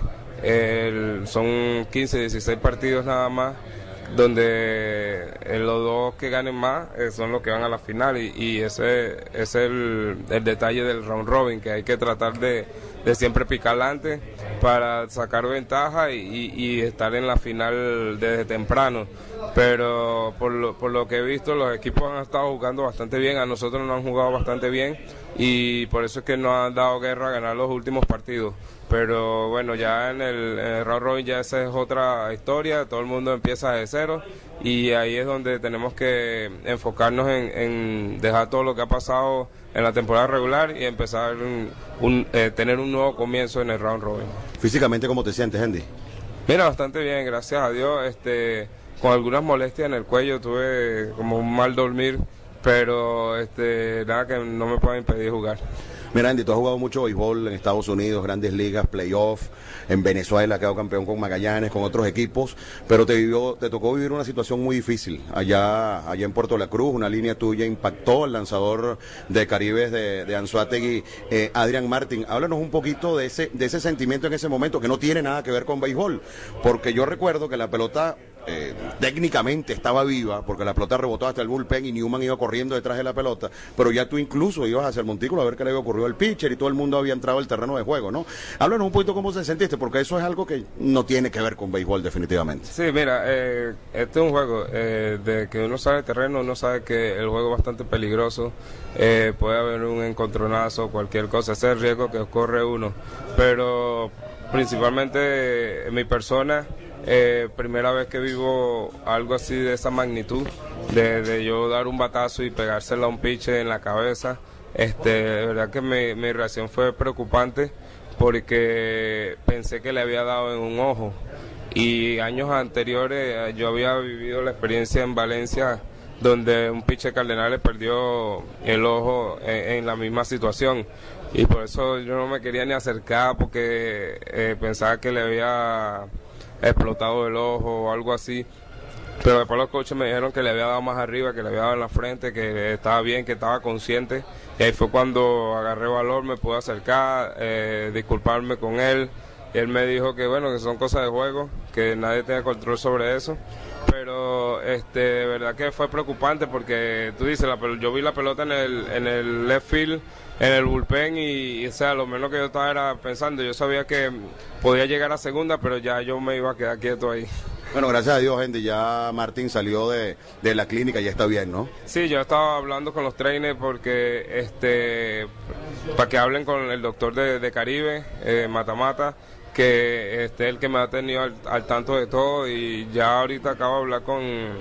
Son 15, 16 partidos nada más, donde los dos que ganen más son los que van a la final, y ese es el detalle del round robin, que hay que tratar de siempre picar adelante para sacar ventaja y estar en la final desde temprano. Pero por lo que he visto, los equipos han estado jugando bastante bien, a nosotros nos han jugado bastante bien, y por eso es que nos han dado guerra a ganar los últimos partidos. Pero bueno, ya en el round robin ya esa es otra historia, todo el mundo empieza de cero, y ahí es donde tenemos que enfocarnos en dejar todo lo que ha pasado en la temporada regular y empezar tener un nuevo comienzo en el round robin. Físicamente, ¿cómo te sientes, Andy? Mira, bastante bien, gracias a Dios, con algunas molestias en el cuello, tuve como un mal dormir, pero nada que no me pueda impedir jugar. Mira, Andy, tú has jugado mucho béisbol en Estados Unidos, grandes ligas, playoff, en Venezuela, has quedado campeón con Magallanes, con otros equipos, pero te tocó vivir una situación muy difícil allá en Puerto La Cruz. Una línea tuya impactó al lanzador de Caribes de Anzoátegui, Adrián Martín. Háblanos un poquito de ese sentimiento en ese momento, que no tiene nada que ver con béisbol, porque yo recuerdo que la pelota técnicamente estaba viva, porque la pelota rebotó hasta el bullpen y Newman iba corriendo detrás de la pelota, pero ya tú incluso ibas hacia el montículo a ver qué le había ocurrido al pitcher y todo el mundo había entrado al terreno de juego, ¿no? Háblanos un poquito cómo se sentiste, porque eso es algo que no tiene que ver con béisbol definitivamente. Sí, mira, este es un juego de que uno sale de terreno, uno sabe que el juego es bastante peligroso, puede haber un encontronazo, cualquier cosa, ese es el riesgo que corre uno, pero principalmente mi persona, primera vez que vivo algo así de esa magnitud, de yo dar un batazo y pegársela a un pitcher en la cabeza. De verdad que mi reacción fue preocupante, porque pensé que le había dado en un ojo, y años anteriores yo había vivido la experiencia en Valencia, donde un pitcher Cardenales perdió el ojo en la misma situación, y por eso yo no me quería ni acercar, porque pensaba que le había explotado el ojo o algo así, pero después los coaches me dijeron que le había dado más arriba, que le había dado en la frente, que estaba bien, que estaba consciente, y ahí fue cuando agarré valor, me pude acercar, disculparme con él, y él me dijo que bueno, que son cosas de juego, que nadie tiene control sobre eso, pero de verdad que fue preocupante, porque tú dices, yo vi la pelota en el left field, en el bullpen, y o sea, lo menos que yo estaba era pensando, yo sabía que podía llegar a segunda, pero ya yo me iba a quedar quieto ahí. Bueno, gracias a Dios, Andy, ya Martín salió de la clínica, ya está bien, ¿no? Sí, yo estaba hablando con los trainers, porque para que hablen con el doctor de Caribe, Mata, que es el que me ha tenido al tanto de todo, y ya ahorita acabo de hablar con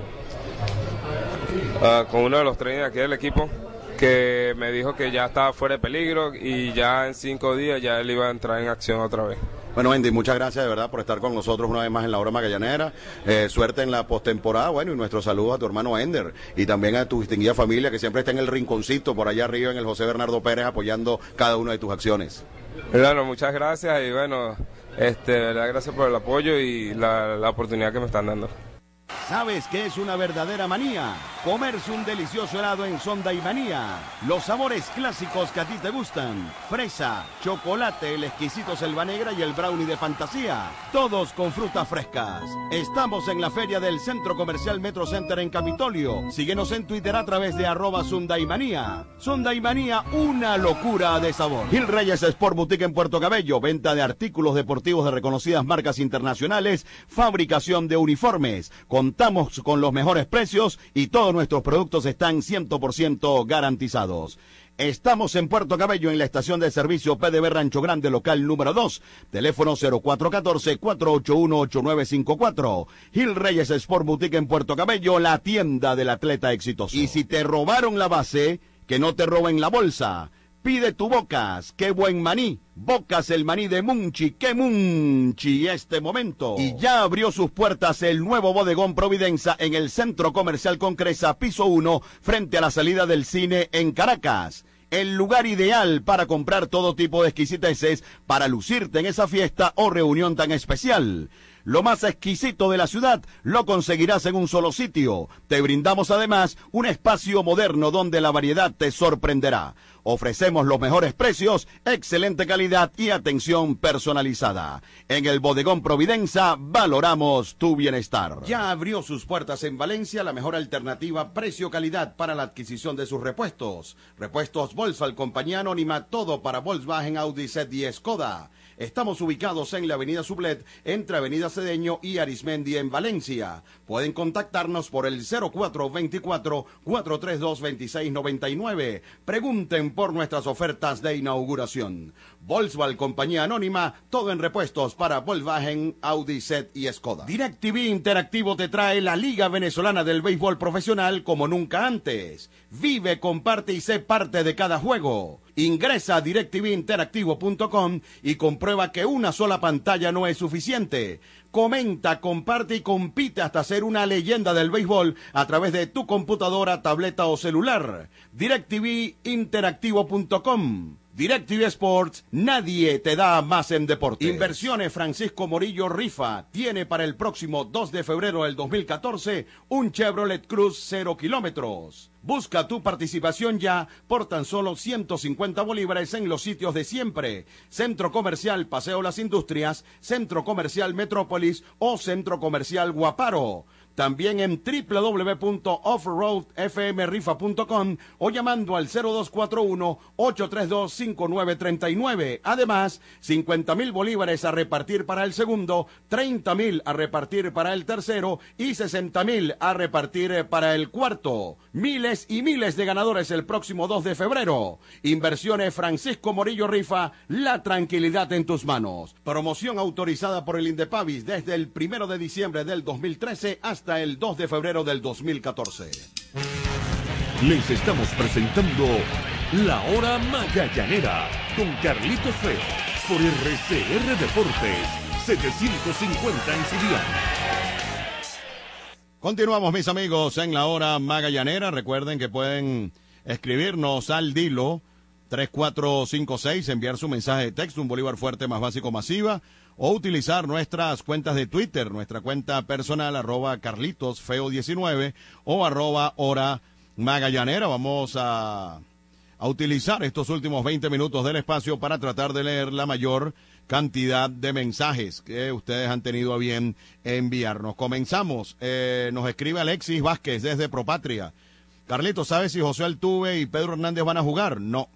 uno de los trainers aquí del equipo, que me dijo que ya estaba fuera de peligro, y ya en 5 días ya él iba a entrar en acción otra vez. Bueno, Andy, muchas gracias de verdad por estar con nosotros una vez más en la hora magallanera. Suerte en la postemporada, bueno, y nuestros saludos a tu hermano Ender, y también a tu distinguida familia, que siempre está en el rinconcito por allá arriba en el José Bernardo Pérez, apoyando cada una de tus acciones. Bueno, muchas gracias, y bueno, verdad, gracias por el apoyo y la oportunidad que me están dando. ¿Sabes qué es una verdadera manía? Comerse un delicioso helado en Sonda y Manía. Los sabores clásicos que a ti te gustan. Fresa, chocolate, el exquisito selva negra y el brownie de fantasía. Todos con frutas frescas. Estamos en la feria del Centro Comercial Metro Center en Capitolio. Síguenos en Twitter a través de @Sundaymanía. Sundaymanía, una locura de sabor. Gil Reyes Sport Boutique en Puerto Cabello. Venta de artículos deportivos de reconocidas marcas internacionales. Fabricación de uniformes. Contamos con los mejores precios y todos nuestros productos están 100% garantizados. Estamos en Puerto Cabello, en la estación de servicio PDB Rancho Grande, local número 2. Teléfono 0414-481-8954. Gil Reyes Sport Boutique en Puerto Cabello, la tienda del atleta exitoso. Y si te robaron la base, que no te roben la bolsa. Pide tu Bocas, qué buen maní. Bocas, el maní de Munchi, qué Munchi este momento. Y ya abrió sus puertas el nuevo bodegón Providenza en el Centro Comercial Concresa, piso 1, frente a la salida del cine en Caracas. El lugar ideal para comprar todo tipo de exquisiteces para lucirte en esa fiesta o reunión tan especial. Lo más exquisito de la ciudad lo conseguirás en un solo sitio. Te brindamos además un espacio moderno donde la variedad te sorprenderá. Ofrecemos los mejores precios, excelente calidad y atención personalizada. En el Bodegón Providenza valoramos tu bienestar. Ya abrió sus puertas en Valencia la mejor alternativa precio-calidad para la adquisición de sus repuestos. Repuestos Volkswagen Compañía Anónima, todo para Volkswagen, Audi, Seat y Skoda. Estamos ubicados en la avenida Sublet, entre avenida Cedeño y Arismendi en Valencia. Pueden contactarnos por el 0424-432-2699. Pregunten por nuestras ofertas de inauguración. Volkswagen Compañía Anónima, todo en repuestos para Volkswagen, Audi, Seat y Skoda. DirecTV Interactivo te trae la Liga Venezolana del Béisbol Profesional como nunca antes. Vive, comparte y sé parte de cada juego. Ingresa a directvinteractivo.com y comprueba que una sola pantalla no es suficiente. Comenta, comparte y compite hasta ser una leyenda del béisbol a través de tu computadora, tableta o celular. directvinteractivo.com. DirecTV Sports, nadie te da más en deporte. Inversiones Francisco Morillo Rifa tiene para el próximo 2 de febrero del 2014 un Chevrolet Cruz 0 kilómetros. Busca tu participación ya por tan solo 150 bolívares en los sitios de siempre. Centro Comercial Paseo Las Industrias, Centro Comercial Metrópolis o Centro Comercial Guaparo. También en www.offroadfmrifa.com o llamando al 0241-832-5939. Además, 50,000 bolívares a repartir para el segundo, 30,000 a repartir para el tercero y 60,000 a repartir para el cuarto. Miles y miles de ganadores el próximo 2 de febrero. Inversiones Francisco Morillo Rifa, la tranquilidad en tus manos. Promoción autorizada por el Indepavis desde el 1 de diciembre del 2013 hasta el 2 de febrero del 2014. Les estamos presentando La Hora Magallanera con Carlitos Feo por RCR Deportes 750 en Ciudad. Continuamos, mis amigos, en La Hora Magallanera. Recuerden que pueden escribirnos al Dilo 3456, enviar su mensaje de texto, un bolívar fuerte más básico masiva, o utilizar nuestras cuentas de Twitter, nuestra cuenta personal, @CarlitosFeo19 o @Hora Magallanera. Vamos a utilizar estos últimos 20 minutos del espacio para tratar de leer la mayor cantidad de mensajes que ustedes han tenido a bien enviarnos. Comenzamos. Nos escribe Alexis Vázquez desde Propatria. Carlitos, ¿sabes si José Altuve y Pedro Hernández van a jugar? No.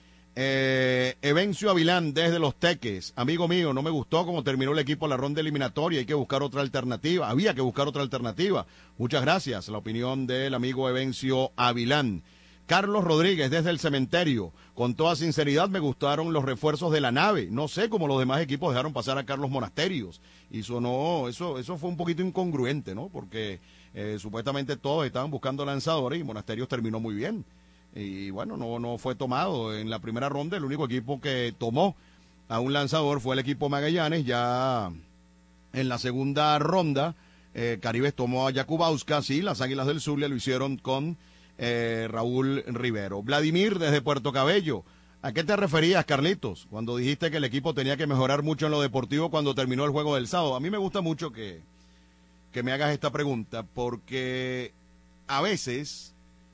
Evencio Avilán desde Los Teques. Amigo mío, no me gustó cómo terminó el equipo la ronda eliminatoria. Hay que buscar otra alternativa. Había que buscar otra alternativa. Muchas gracias. La opinión del amigo Evencio Avilán. Carlos Rodríguez desde el Cementerio. Con toda sinceridad me gustaron los refuerzos de la nave. No sé cómo los demás equipos dejaron pasar a Carlos Monasterios. Eso fue un poquito incongruente, ¿no? Porque supuestamente todos estaban buscando lanzadores y Monasterios terminó muy bien. Y bueno, no fue tomado en la primera ronda. El único equipo que tomó a un lanzador fue el equipo Magallanes. Ya en la segunda ronda, Caribes tomó a Jakubowska. Sí, las Águilas del Zulia lo hicieron con Raúl Rivero. Vladimir desde Puerto Cabello. ¿A qué te referías, Carlitos, cuando dijiste que el equipo tenía que mejorar mucho en lo deportivo cuando terminó el juego del sábado? A mí me gusta mucho que me hagas esta pregunta, porque a veces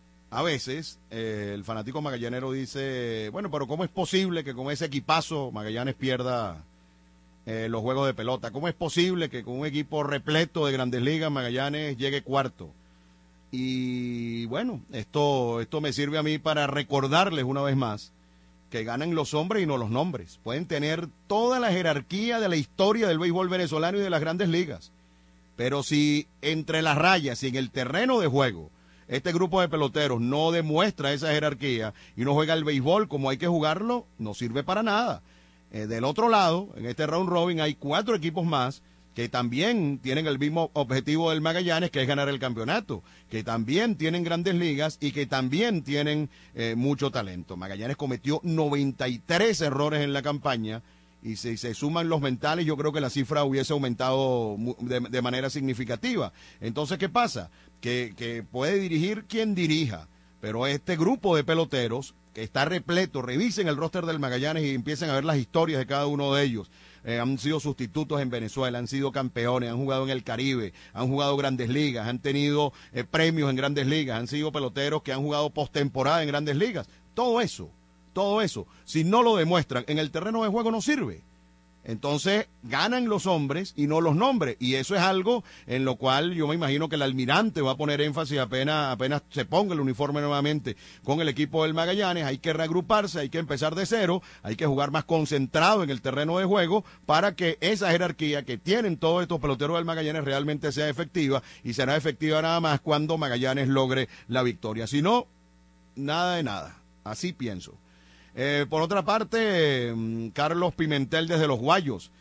el fanático magallanero dice, bueno, pero ¿cómo es posible que con ese equipazo Magallanes pierda los juegos de pelota? ¿Cómo es posible que con un equipo repleto de Grandes Ligas Magallanes llegue cuarto? Y bueno, esto me sirve a mí para recordarles una vez más que ganan los hombres y no los nombres. Pueden tener toda la jerarquía de la historia del béisbol venezolano y de las Grandes Ligas, pero si entre las rayas y en el terreno de juego este grupo de peloteros no demuestra esa jerarquía y no juega el béisbol como hay que jugarlo, no sirve para nada. Del otro lado, en este round robin hay 4 equipos más que también tienen el mismo objetivo del Magallanes, que es ganar el campeonato, que también tienen Grandes Ligas y que también tienen mucho talento. Magallanes cometió 93 errores en la campaña, y si se suman los mentales, yo creo que la cifra hubiese aumentado de manera significativa. Entonces, ¿qué pasa? Que puede dirigir quien dirija, pero este grupo de peloteros que está repleto, revisen el roster del Magallanes y empiecen a ver las historias de cada uno de ellos. Han sido sustitutos en Venezuela, han sido campeones, han jugado en el Caribe, han jugado Grandes Ligas, han tenido premios en Grandes Ligas, han sido peloteros que han jugado postemporada en Grandes Ligas. Todo eso todo eso, si no lo demuestran en el terreno de juego no sirve. Entonces ganan los hombres y no los nombres, y eso es algo en lo cual yo me imagino que el almirante va a poner énfasis apenas se ponga el uniforme nuevamente con el equipo del Magallanes. Hay que reagruparse, hay que empezar de cero, hay que jugar más concentrado en el terreno de juego para que esa jerarquía que tienen todos estos peloteros del Magallanes realmente sea efectiva, y será efectiva nada más cuando Magallanes logre la victoria. Si no, nada de nada, así pienso. Por otra parte, Carlos Pimentel desde Los Guayos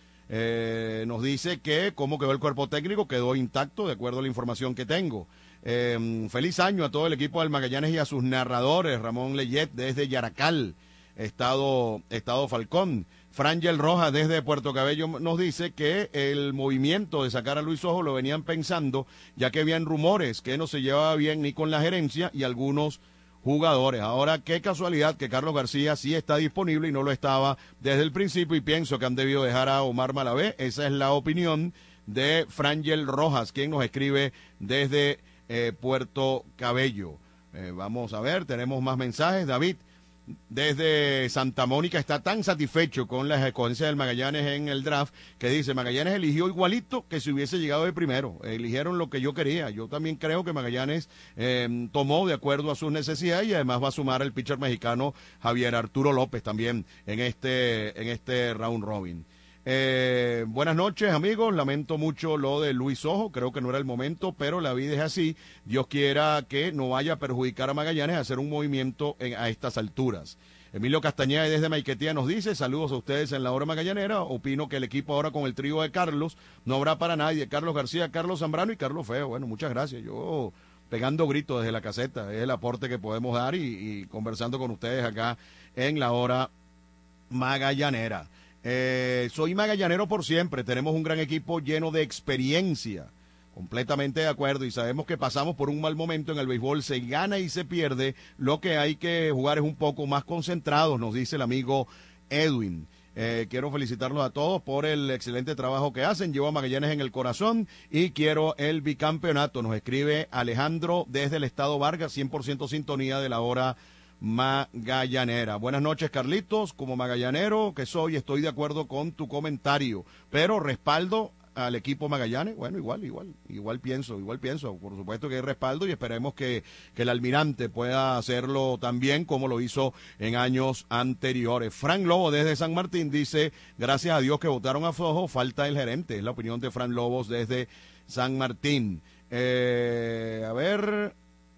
nos dice que cómo quedó el cuerpo técnico, quedó intacto de acuerdo a la información que tengo. Feliz año a todo el equipo del Magallanes y a sus narradores. Ramón Leyet desde Yaracal, Estado Falcón. Frangel Rojas desde Puerto Cabello nos dice que el movimiento de sacar a Luis Ojo lo venían pensando, ya que habían rumores que no se llevaba bien ni con la gerencia y algunos jugadores. Ahora, qué casualidad que Carlos García sí está disponible y no lo estaba desde el principio, y pienso que han debido dejar a Omar Malavé. Esa es la opinión de Frangel Rojas, quien nos escribe desde Puerto Cabello. Vamos a ver, tenemos más mensajes. David desde Santa Mónica está tan satisfecho con las escogencias del Magallanes en el draft que dice: Magallanes eligió igualito que si hubiese llegado de primero, eligieron lo que yo quería. Yo también creo que Magallanes tomó de acuerdo a sus necesidades, y además va a sumar el pitcher mexicano Javier Arturo López también en este round robin. Buenas noches, amigos. Lamento mucho lo de Luis Ojo, creo que no era el momento, pero la vida es así. Dios quiera que no vaya a perjudicar a Magallanes a hacer un movimiento a estas alturas. Emilio Castañeda desde Maiquetía nos dice: saludos a ustedes en la hora magallanera. Opino que el equipo ahora con el trío de Carlos no habrá para nadie. Carlos García, Carlos Zambrano y Carlos Feo. Bueno, muchas gracias. Yo pegando gritos desde la caseta, es el aporte que podemos dar y conversando con ustedes acá en la hora magallanera. Soy magallanero por siempre, tenemos un gran equipo lleno de experiencia, completamente de acuerdo, y sabemos que pasamos por un mal momento en el béisbol, se gana y se pierde, lo que hay que jugar es un poco más concentrados, nos dice el amigo Edwin. Quiero felicitarlos a todos por el excelente trabajo que hacen, llevo a Magallanes en el corazón y quiero el bicampeonato, nos escribe Alejandro desde el estado Vargas, 100% sintonía de la hora magallanera. Buenas noches, Carlitos. Como magallanero que soy, estoy de acuerdo con tu comentario, pero respaldo al equipo Magallanes. Bueno, igual pienso, por supuesto que hay respaldo, y esperemos que el almirante pueda hacerlo también como lo hizo en años anteriores. Frank Lobo desde San Martín dice: gracias a Dios que votaron a Flojo, falta el gerente. Es la opinión de Frank Lobos desde San Martín. A ver,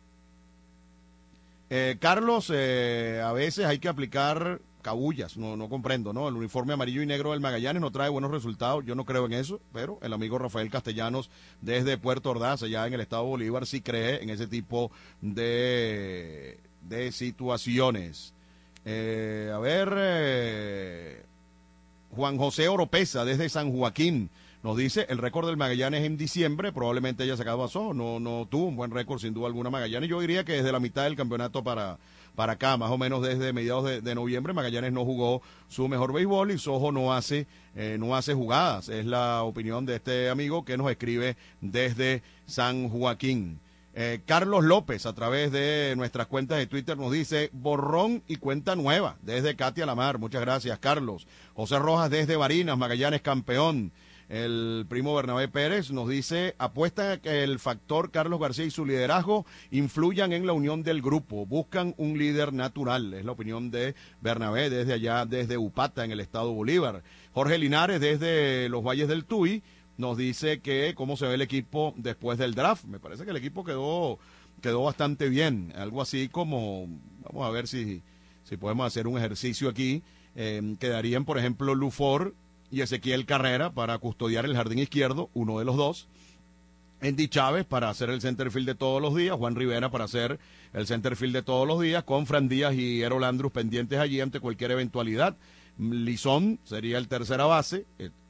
Carlos, a veces hay que aplicar cabullas, no comprendo, ¿no? El uniforme amarillo y negro del Magallanes no trae buenos resultados, yo no creo en eso, pero el amigo Rafael Castellanos desde Puerto Ordaz, allá en el estado Bolívar, sí cree en ese tipo de situaciones. A ver, Juan José Oropesa desde San Joaquín nos dice: el récord del Magallanes en diciembre probablemente haya sacado a Sojo, no tuvo un buen récord sin duda alguna Magallanes. Yo diría que desde la mitad del campeonato para acá, más o menos desde mediados de noviembre, Magallanes no jugó su mejor béisbol y Sojo no hace jugadas. Es la opinión de este amigo que nos escribe desde San Joaquín. Carlos López, a través de nuestras cuentas de Twitter, nos dice: borrón y cuenta nueva, desde Katia Lamar. Muchas gracias, Carlos. José Rojas desde Barinas, Magallanes campeón. El primo Bernabé Pérez nos dice: apuesta a que el factor Carlos García y su liderazgo influyan en la unión del grupo, buscan un líder natural. Es la opinión de Bernabé desde allá, desde Upata, en el estado Bolívar. Jorge Linares desde los Valles del Tuy nos dice que cómo se ve el equipo después del draft. Me parece que el equipo quedó bastante bien, algo así como, vamos a ver si podemos hacer un ejercicio aquí. Quedarían, por ejemplo, Lufor y Ezequiel Carrera para custodiar el jardín izquierdo, uno de los dos. Andy Chávez para hacer el centerfield de todos los días, Juan Rivera para hacer el centerfield de todos los días, con Fran Díaz y Erol Andrus pendientes allí ante cualquier eventualidad. Lizón sería el tercera base,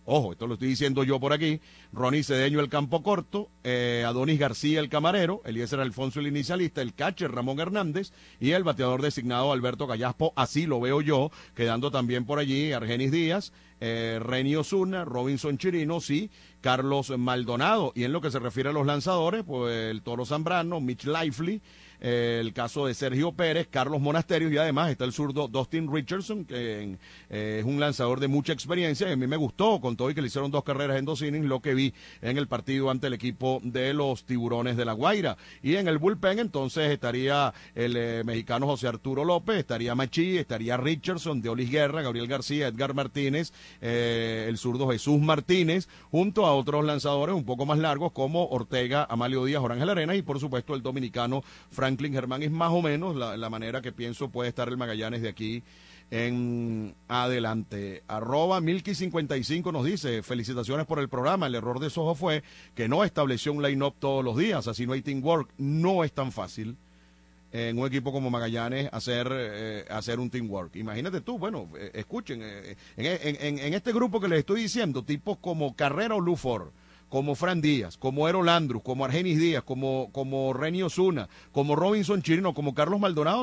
Ojo, esto lo estoy diciendo yo por aquí. Ronnie Cedeño, el campo corto, Adonis García, el camarero, Eliezer Alfonso, el inicialista, el catcher Ramón Hernández y el bateador designado Alberto Gallaspo. Así lo veo yo, quedando también por allí Argenis Díaz, Reni Osuna, Robinson Chirino, sí, Carlos Maldonado. Y en lo que se refiere a los lanzadores, pues el Toro Zambrano, Mitch Lively, el caso de Sergio Pérez, Carlos Monasterios y además está el zurdo Dustin Richardson, que es un lanzador de mucha experiencia y a mí me gustó, con todo y que le hicieron 2 carreras en 2 innings, lo que vi en el partido ante el equipo de los Tiburones de La Guaira. Y en el bullpen entonces estaría el mexicano José Arturo López, estaría Machi, estaría Richardson, Deolis Guerra, Gabriel García, Edgar Martínez, el zurdo Jesús Martínez, junto a otros lanzadores un poco más largos como Ortega, Amalio Díaz, Orángel Arenas y por supuesto el dominicano Franklin Germán. Es más o menos la manera que pienso puede estar el Magallanes de aquí en adelante. @Milky55 nos dice: felicitaciones por el programa, el error de Sojo fue que no estableció un line-up todos los días, así no hay teamwork. No es tan fácil en un equipo como Magallanes hacer un teamwork. Imagínate tú, bueno, escuchen, en este grupo que les estoy diciendo, tipos como Carrera o Lufor, como Fran Díaz, como Erol Andrus, como Argenis Díaz, como Reni Osuna, como Robinson Chirino, como Carlos Maldonado,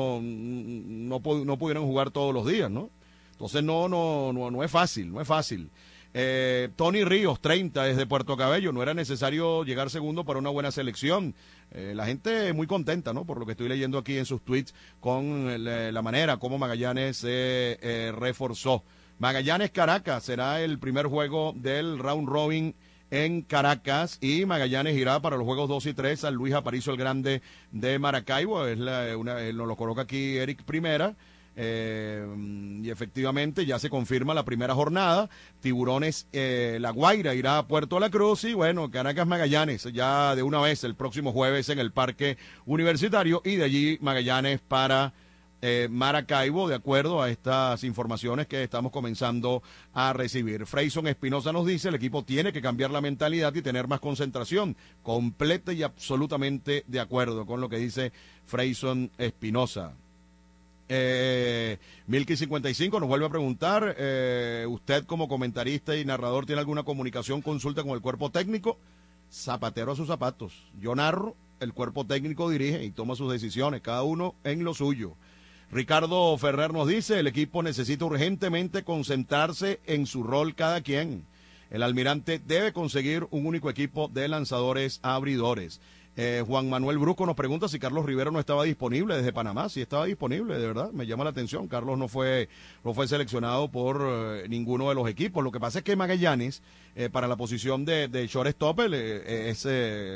no pudieron jugar todos los días, ¿no? Entonces no es fácil, no es fácil. Tony Ríos, 30, desde Puerto Cabello, no era necesario llegar segundo para una buena selección. La gente muy contenta, ¿no? Por lo que estoy leyendo aquí en sus tweets con la manera como Magallanes se reforzó. Magallanes Caracas será el primer juego del round robin en Caracas y Magallanes irá para los juegos 2 y 3 al Luis Aparicio el Grande de Maracaibo. Nos lo coloca aquí Eric Primera. Y efectivamente ya se confirma la primera jornada. Tiburones La Guaira irá a Puerto La Cruz y bueno, Caracas Magallanes ya de una vez el próximo jueves en el Parque Universitario y de allí Magallanes para Maracaibo, de acuerdo a estas informaciones que estamos comenzando a recibir. Freyson Espinosa nos dice: el equipo tiene que cambiar la mentalidad y tener más concentración. Completa y absolutamente de acuerdo con lo que dice Freyson Espinosa. Milky55 nos vuelve a preguntar: ¿usted como comentarista y narrador tiene alguna comunicación, consulta con el cuerpo técnico? Zapatero a sus zapatos. Yo narro, el cuerpo técnico dirige y toma sus decisiones, cada uno en lo suyo. Ricardo Ferrer nos dice: el equipo necesita urgentemente concentrarse en su rol cada quien. El Almirante debe conseguir un único equipo de lanzadores abridores. Juan Manuel Brusco nos pregunta si Carlos Rivero no estaba disponible desde Panamá. Sí estaba disponible, de verdad, me llama la atención. Carlos no fue seleccionado por ninguno de los equipos. Lo que pasa es que Magallanes, para la posición de shortstop, es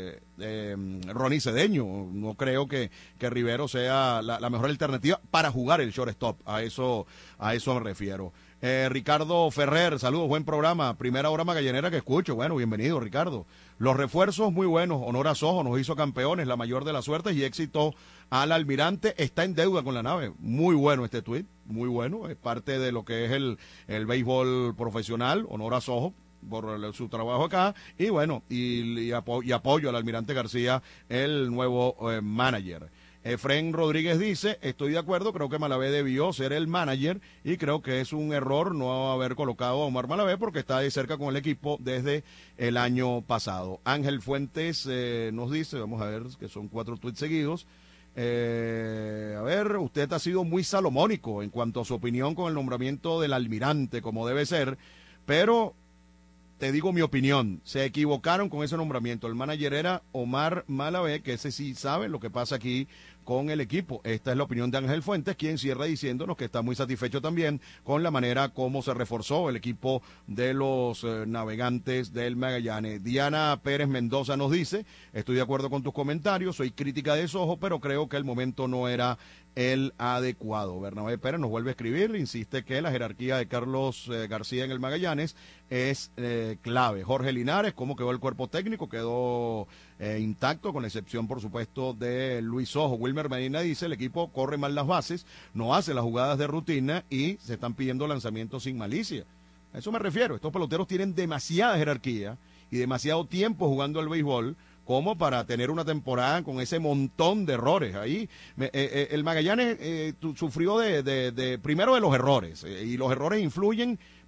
Ronnie Cedeño. No creo que Rivero sea la mejor alternativa para jugar el shortstop. A eso me refiero. Ricardo Ferrer, saludos, buen programa, primera hora magallanera que escucho. Bueno, bienvenido, Ricardo. Los refuerzos muy buenos, honor a Sojo, nos hizo campeones, la mayor de las suertes y éxito al Almirante, está en deuda con la nave. Muy bueno este tuit, muy bueno, es parte de lo que es el béisbol profesional, honor a Sojo por su trabajo acá, y bueno, y apoyo al Almirante García, el nuevo manager. Efren Rodríguez dice: estoy de acuerdo, creo que Malavé debió ser el manager y creo que es un error no haber colocado a Omar Malavé porque está de cerca con el equipo desde el año pasado. Ángel Fuentes nos dice, vamos a ver, que son 4 tweets seguidos. A ver, usted ha sido muy salomónico en cuanto a su opinión con el nombramiento del Almirante, como debe ser, pero te digo mi opinión, se equivocaron con ese nombramiento. El manager era Omar Malavé, que ese sí sabe lo que pasa aquí con el equipo. Esta es la opinión de Ángel Fuentes, quien cierra diciéndonos que está muy satisfecho también con la manera como se reforzó el equipo de los Navegantes del Magallanes. Diana Pérez Mendoza nos dice: estoy de acuerdo con tus comentarios, soy crítica de Sojo, pero creo que el momento no era el adecuado. Bernabé Pérez nos vuelve a escribir, insiste que la jerarquía de Carlos García en el Magallanes es clave. Jorge Linares, ¿cómo quedó el cuerpo técnico? Quedó intacto, con excepción, por supuesto, de Luis Sojo. Wilmer Medina dice: el equipo corre mal las bases, no hace las jugadas de rutina y se están pidiendo lanzamientos sin malicia. A eso me refiero. Estos peloteros tienen demasiada jerarquía y demasiado tiempo jugando al béisbol como para tener una temporada con ese montón de errores. Ahí el Magallanes sufrió primero de los errores, y los errores influyen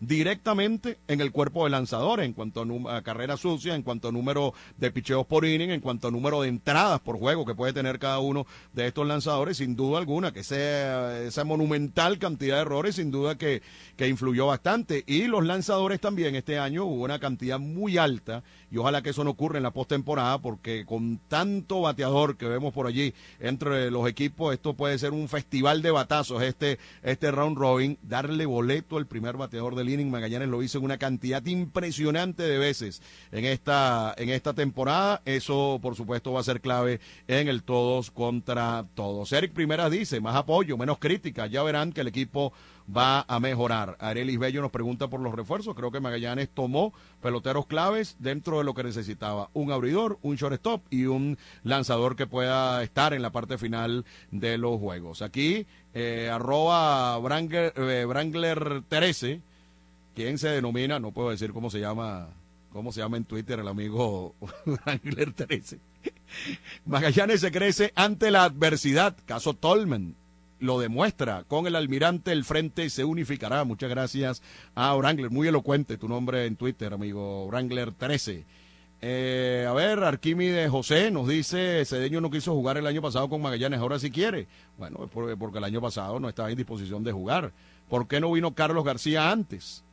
directamente en el cuerpo de lanzadores, en cuanto a carrera sucia, en cuanto a número de picheos por inning, en cuanto a número de entradas por juego que puede tener cada uno de estos lanzadores, sin duda alguna, que esa monumental cantidad de errores, sin duda que influyó bastante. Y los lanzadores también, este año hubo una cantidad muy alta, y ojalá que eso no ocurra en la postemporada, porque con tanto bateador que vemos por allí entre los equipos, esto puede ser un festival de batazos, este round robin. Darle boleto al primer bateador del inning, Magallanes lo hizo en una cantidad impresionante de veces en esta temporada. Eso, por supuesto, va a ser clave en el todos contra todos. Eric Primeras dice, más apoyo, menos crítica, ya verán que el equipo va a mejorar. Arelis Bello nos pregunta por los refuerzos. Creo que Magallanes tomó peloteros claves dentro de lo que necesitaba: un abridor, un shortstop y un lanzador que pueda estar en la parte final de los juegos. Aquí arroba Brangler 13, quien se denomina, no puedo decir cómo se llama en Twitter el amigo Brangler 13. Magallanes se crece ante la adversidad, caso Tolman lo demuestra, con el Almirante el frente se unificará. Muchas gracias a Wrangler, muy elocuente tu nombre en Twitter, amigo Wrangler 13. A ver, Arquímedes José nos dice, Cedeño no quiso jugar el año pasado con Magallanes, ahora sí quiere. Bueno, es porque el año pasado no estaba en disposición de jugar. ¿Por qué no vino Carlos García antes?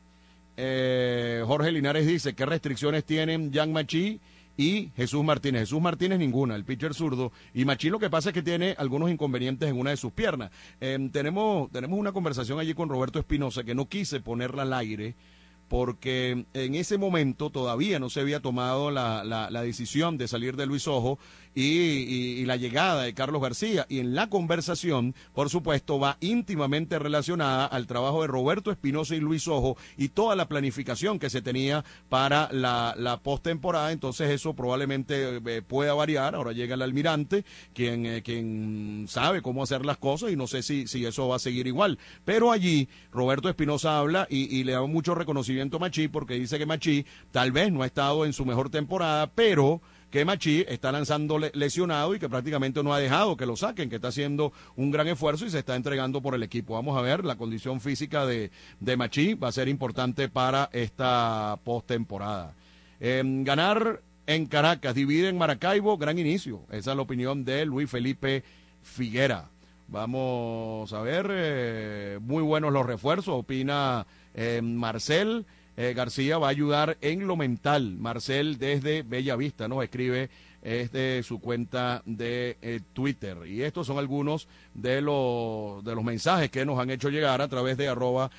Jorge Linares dice, ¿qué restricciones tienen Jan Machi y Jesús Martínez? Jesús Martínez ninguna, el pitcher zurdo, y Machín lo que pasa es que tiene algunos inconvenientes en una de sus piernas. Tenemos una conversación allí con Roberto Espinosa que no quise ponerla al aire porque en ese momento todavía no se había tomado la decisión de salir de Luis Ojo y la llegada de Carlos García, y en la conversación, por supuesto, va íntimamente relacionada al trabajo de Roberto Espinosa y Luis Ojo y toda la planificación que se tenía para la postemporada. Entonces eso probablemente pueda variar. Ahora llega el Almirante, quien sabe cómo hacer las cosas, y no sé si eso va a seguir igual. Pero allí Roberto Espinosa habla y le da mucho reconocimiento a Machí, porque dice que Machí tal vez no ha estado en su mejor temporada, pero que Machí está lanzando lesionado y que prácticamente no ha dejado que lo saquen, que está haciendo un gran esfuerzo y se está entregando por el equipo. Vamos a ver, la condición física de Machí va a ser importante para esta postemporada. Ganar en Caracas, divide en Maracaibo, gran inicio. Esa es la opinión de Luis Felipe Figuera. Vamos a ver, muy buenos los refuerzos, opina Marcel. García va a ayudar en lo mental. Marcel desde Bellavista nos escribe su cuenta de Twitter. Y estos son algunos de los mensajes que nos han hecho llegar a través de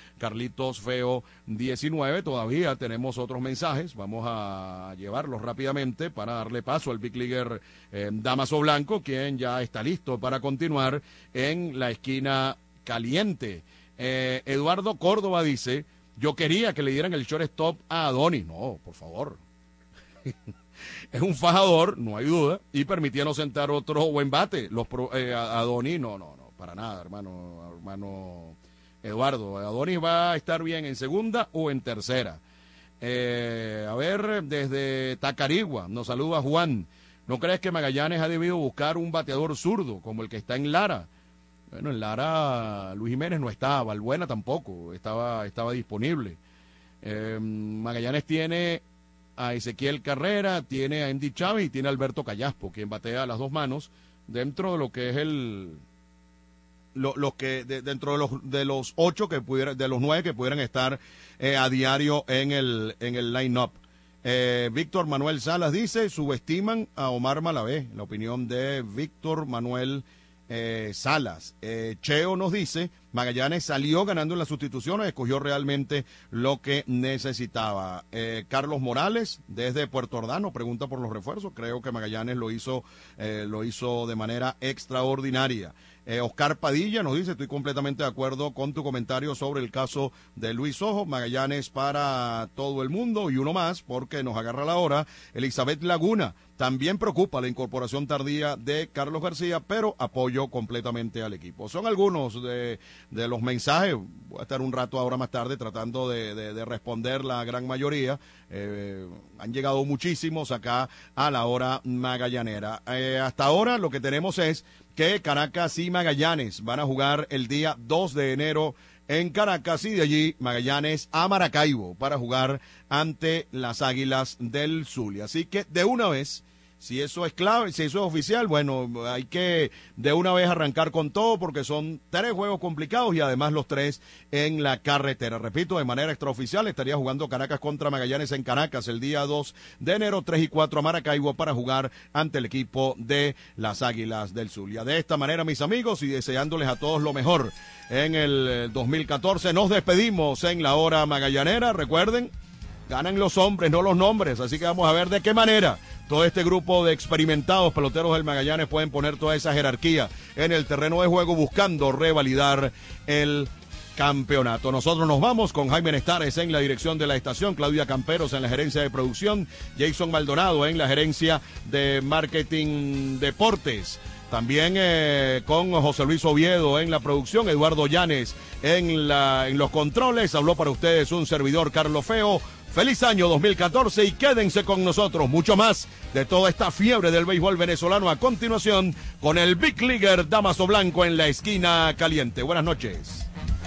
@CarlitosFeo19. Todavía tenemos otros mensajes. Vamos a llevarlos rápidamente para darle paso al Big Leaguer Damaso Blanco, quien ya está listo para continuar en la esquina caliente. Eduardo Córdoba dice, yo quería que le dieran el shortstop a Adonis. No, por favor. Es un fajador, no hay duda, y permitieron sentar otro buen bate. Adonis, no, para nada, hermano Eduardo. Adonis va a estar bien en segunda o en tercera. A ver, desde Tacarigua nos saluda Juan. ¿No crees que Magallanes ha debido buscar un bateador zurdo como el que está en Lara? Bueno, en Lara Luis Jiménez no estaba, Balbuena tampoco estaba disponible. Magallanes tiene a Ezequiel Carrera, tiene a Andy Chávez y tiene a Alberto Callaspo, quien batea a las dos manos dentro de lo que es dentro de los 8 de los 9 que pudieran estar a diario en el line-up. Víctor Manuel Salas dice, subestiman a Omar Malavé. La opinión de Víctor Manuel Salas. Cheo nos dice, Magallanes salió ganando en las sustituciones, escogió realmente lo que necesitaba. Carlos Morales desde Puerto Ordaz pregunta por los refuerzos. Creo que Magallanes lo hizo de manera extraordinaria. Oscar Padilla nos dice, estoy completamente de acuerdo con tu comentario sobre el caso de Luis Ojo. Magallanes para todo el mundo, y uno más porque nos agarra la hora. Elizabeth Laguna, también preocupa la incorporación tardía de Carlos García, pero apoyo completamente al equipo. Son algunos de los mensajes. Voy a estar un rato ahora más tarde tratando de responder la gran mayoría. Han llegado muchísimos acá a la hora magallanera. Hasta ahora lo que tenemos es que Caracas y Magallanes van a jugar el día 2 de enero en Caracas y de allí Magallanes a Maracaibo para jugar ante las Águilas del Zulia. Así que de una vez, si eso es clave, si eso es oficial, bueno, hay que de una vez arrancar con todo porque son 3 juegos complicados y además los 3 en la carretera. Repito, de manera extraoficial estaría jugando Caracas contra Magallanes en Caracas el día 2 de enero, 3 y 4 a Maracaibo para jugar ante el equipo de las Águilas del Zulia. De esta manera, mis amigos, y deseándoles a todos lo mejor en el 2014, nos despedimos en la hora magallanera. Recuerden, ganan los hombres, no los nombres, así que vamos a ver de qué manera todo este grupo de experimentados peloteros del Magallanes pueden poner toda esa jerarquía en el terreno de juego buscando revalidar el campeonato. Nosotros nos vamos con Jaime Nestares en la dirección de la estación, Claudia Camperos en la gerencia de producción, Jason Maldonado en la gerencia de marketing deportes. También con José Luis Oviedo en la producción, Eduardo Llanes en los controles. Habló para ustedes un servidor, Carlos Feo. Feliz año 2014 y quédense con nosotros. Mucho más de toda esta fiebre del béisbol venezolano a continuación con el Big Leaguer Damaso Blanco en la esquina caliente. Buenas noches.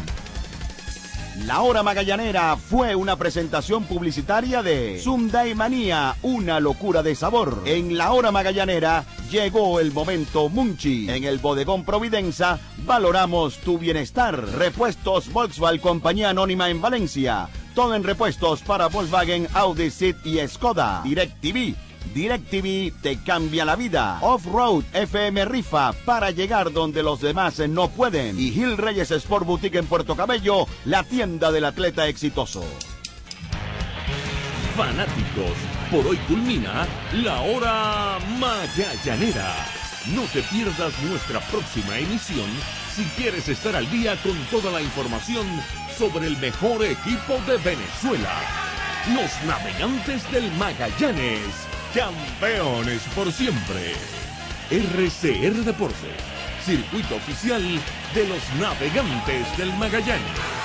La Hora Magallanera fue una presentación publicitaria de Sundae Manía, una locura de sabor. En La Hora Magallanera llegó el momento Munchi. En el Bodegón Providenza valoramos tu bienestar. Repuestos Volkswagen, compañía anónima en Valencia. Todo en repuestos para Volkswagen, Audi, Seat y Skoda. DirecTV te cambia la vida. Off-Road FM Rifa para llegar donde los demás no pueden. Y Gil Reyes Sport Boutique en Puerto Cabello, la tienda del atleta exitoso. Fanáticos, por hoy culmina la Hora Magallanera. No te pierdas nuestra próxima emisión si quieres estar al día con toda la información sobre el mejor equipo de Venezuela. Los Navegantes del Magallanes, campeones por siempre. RCR Deportes, circuito oficial de los Navegantes del Magallanes.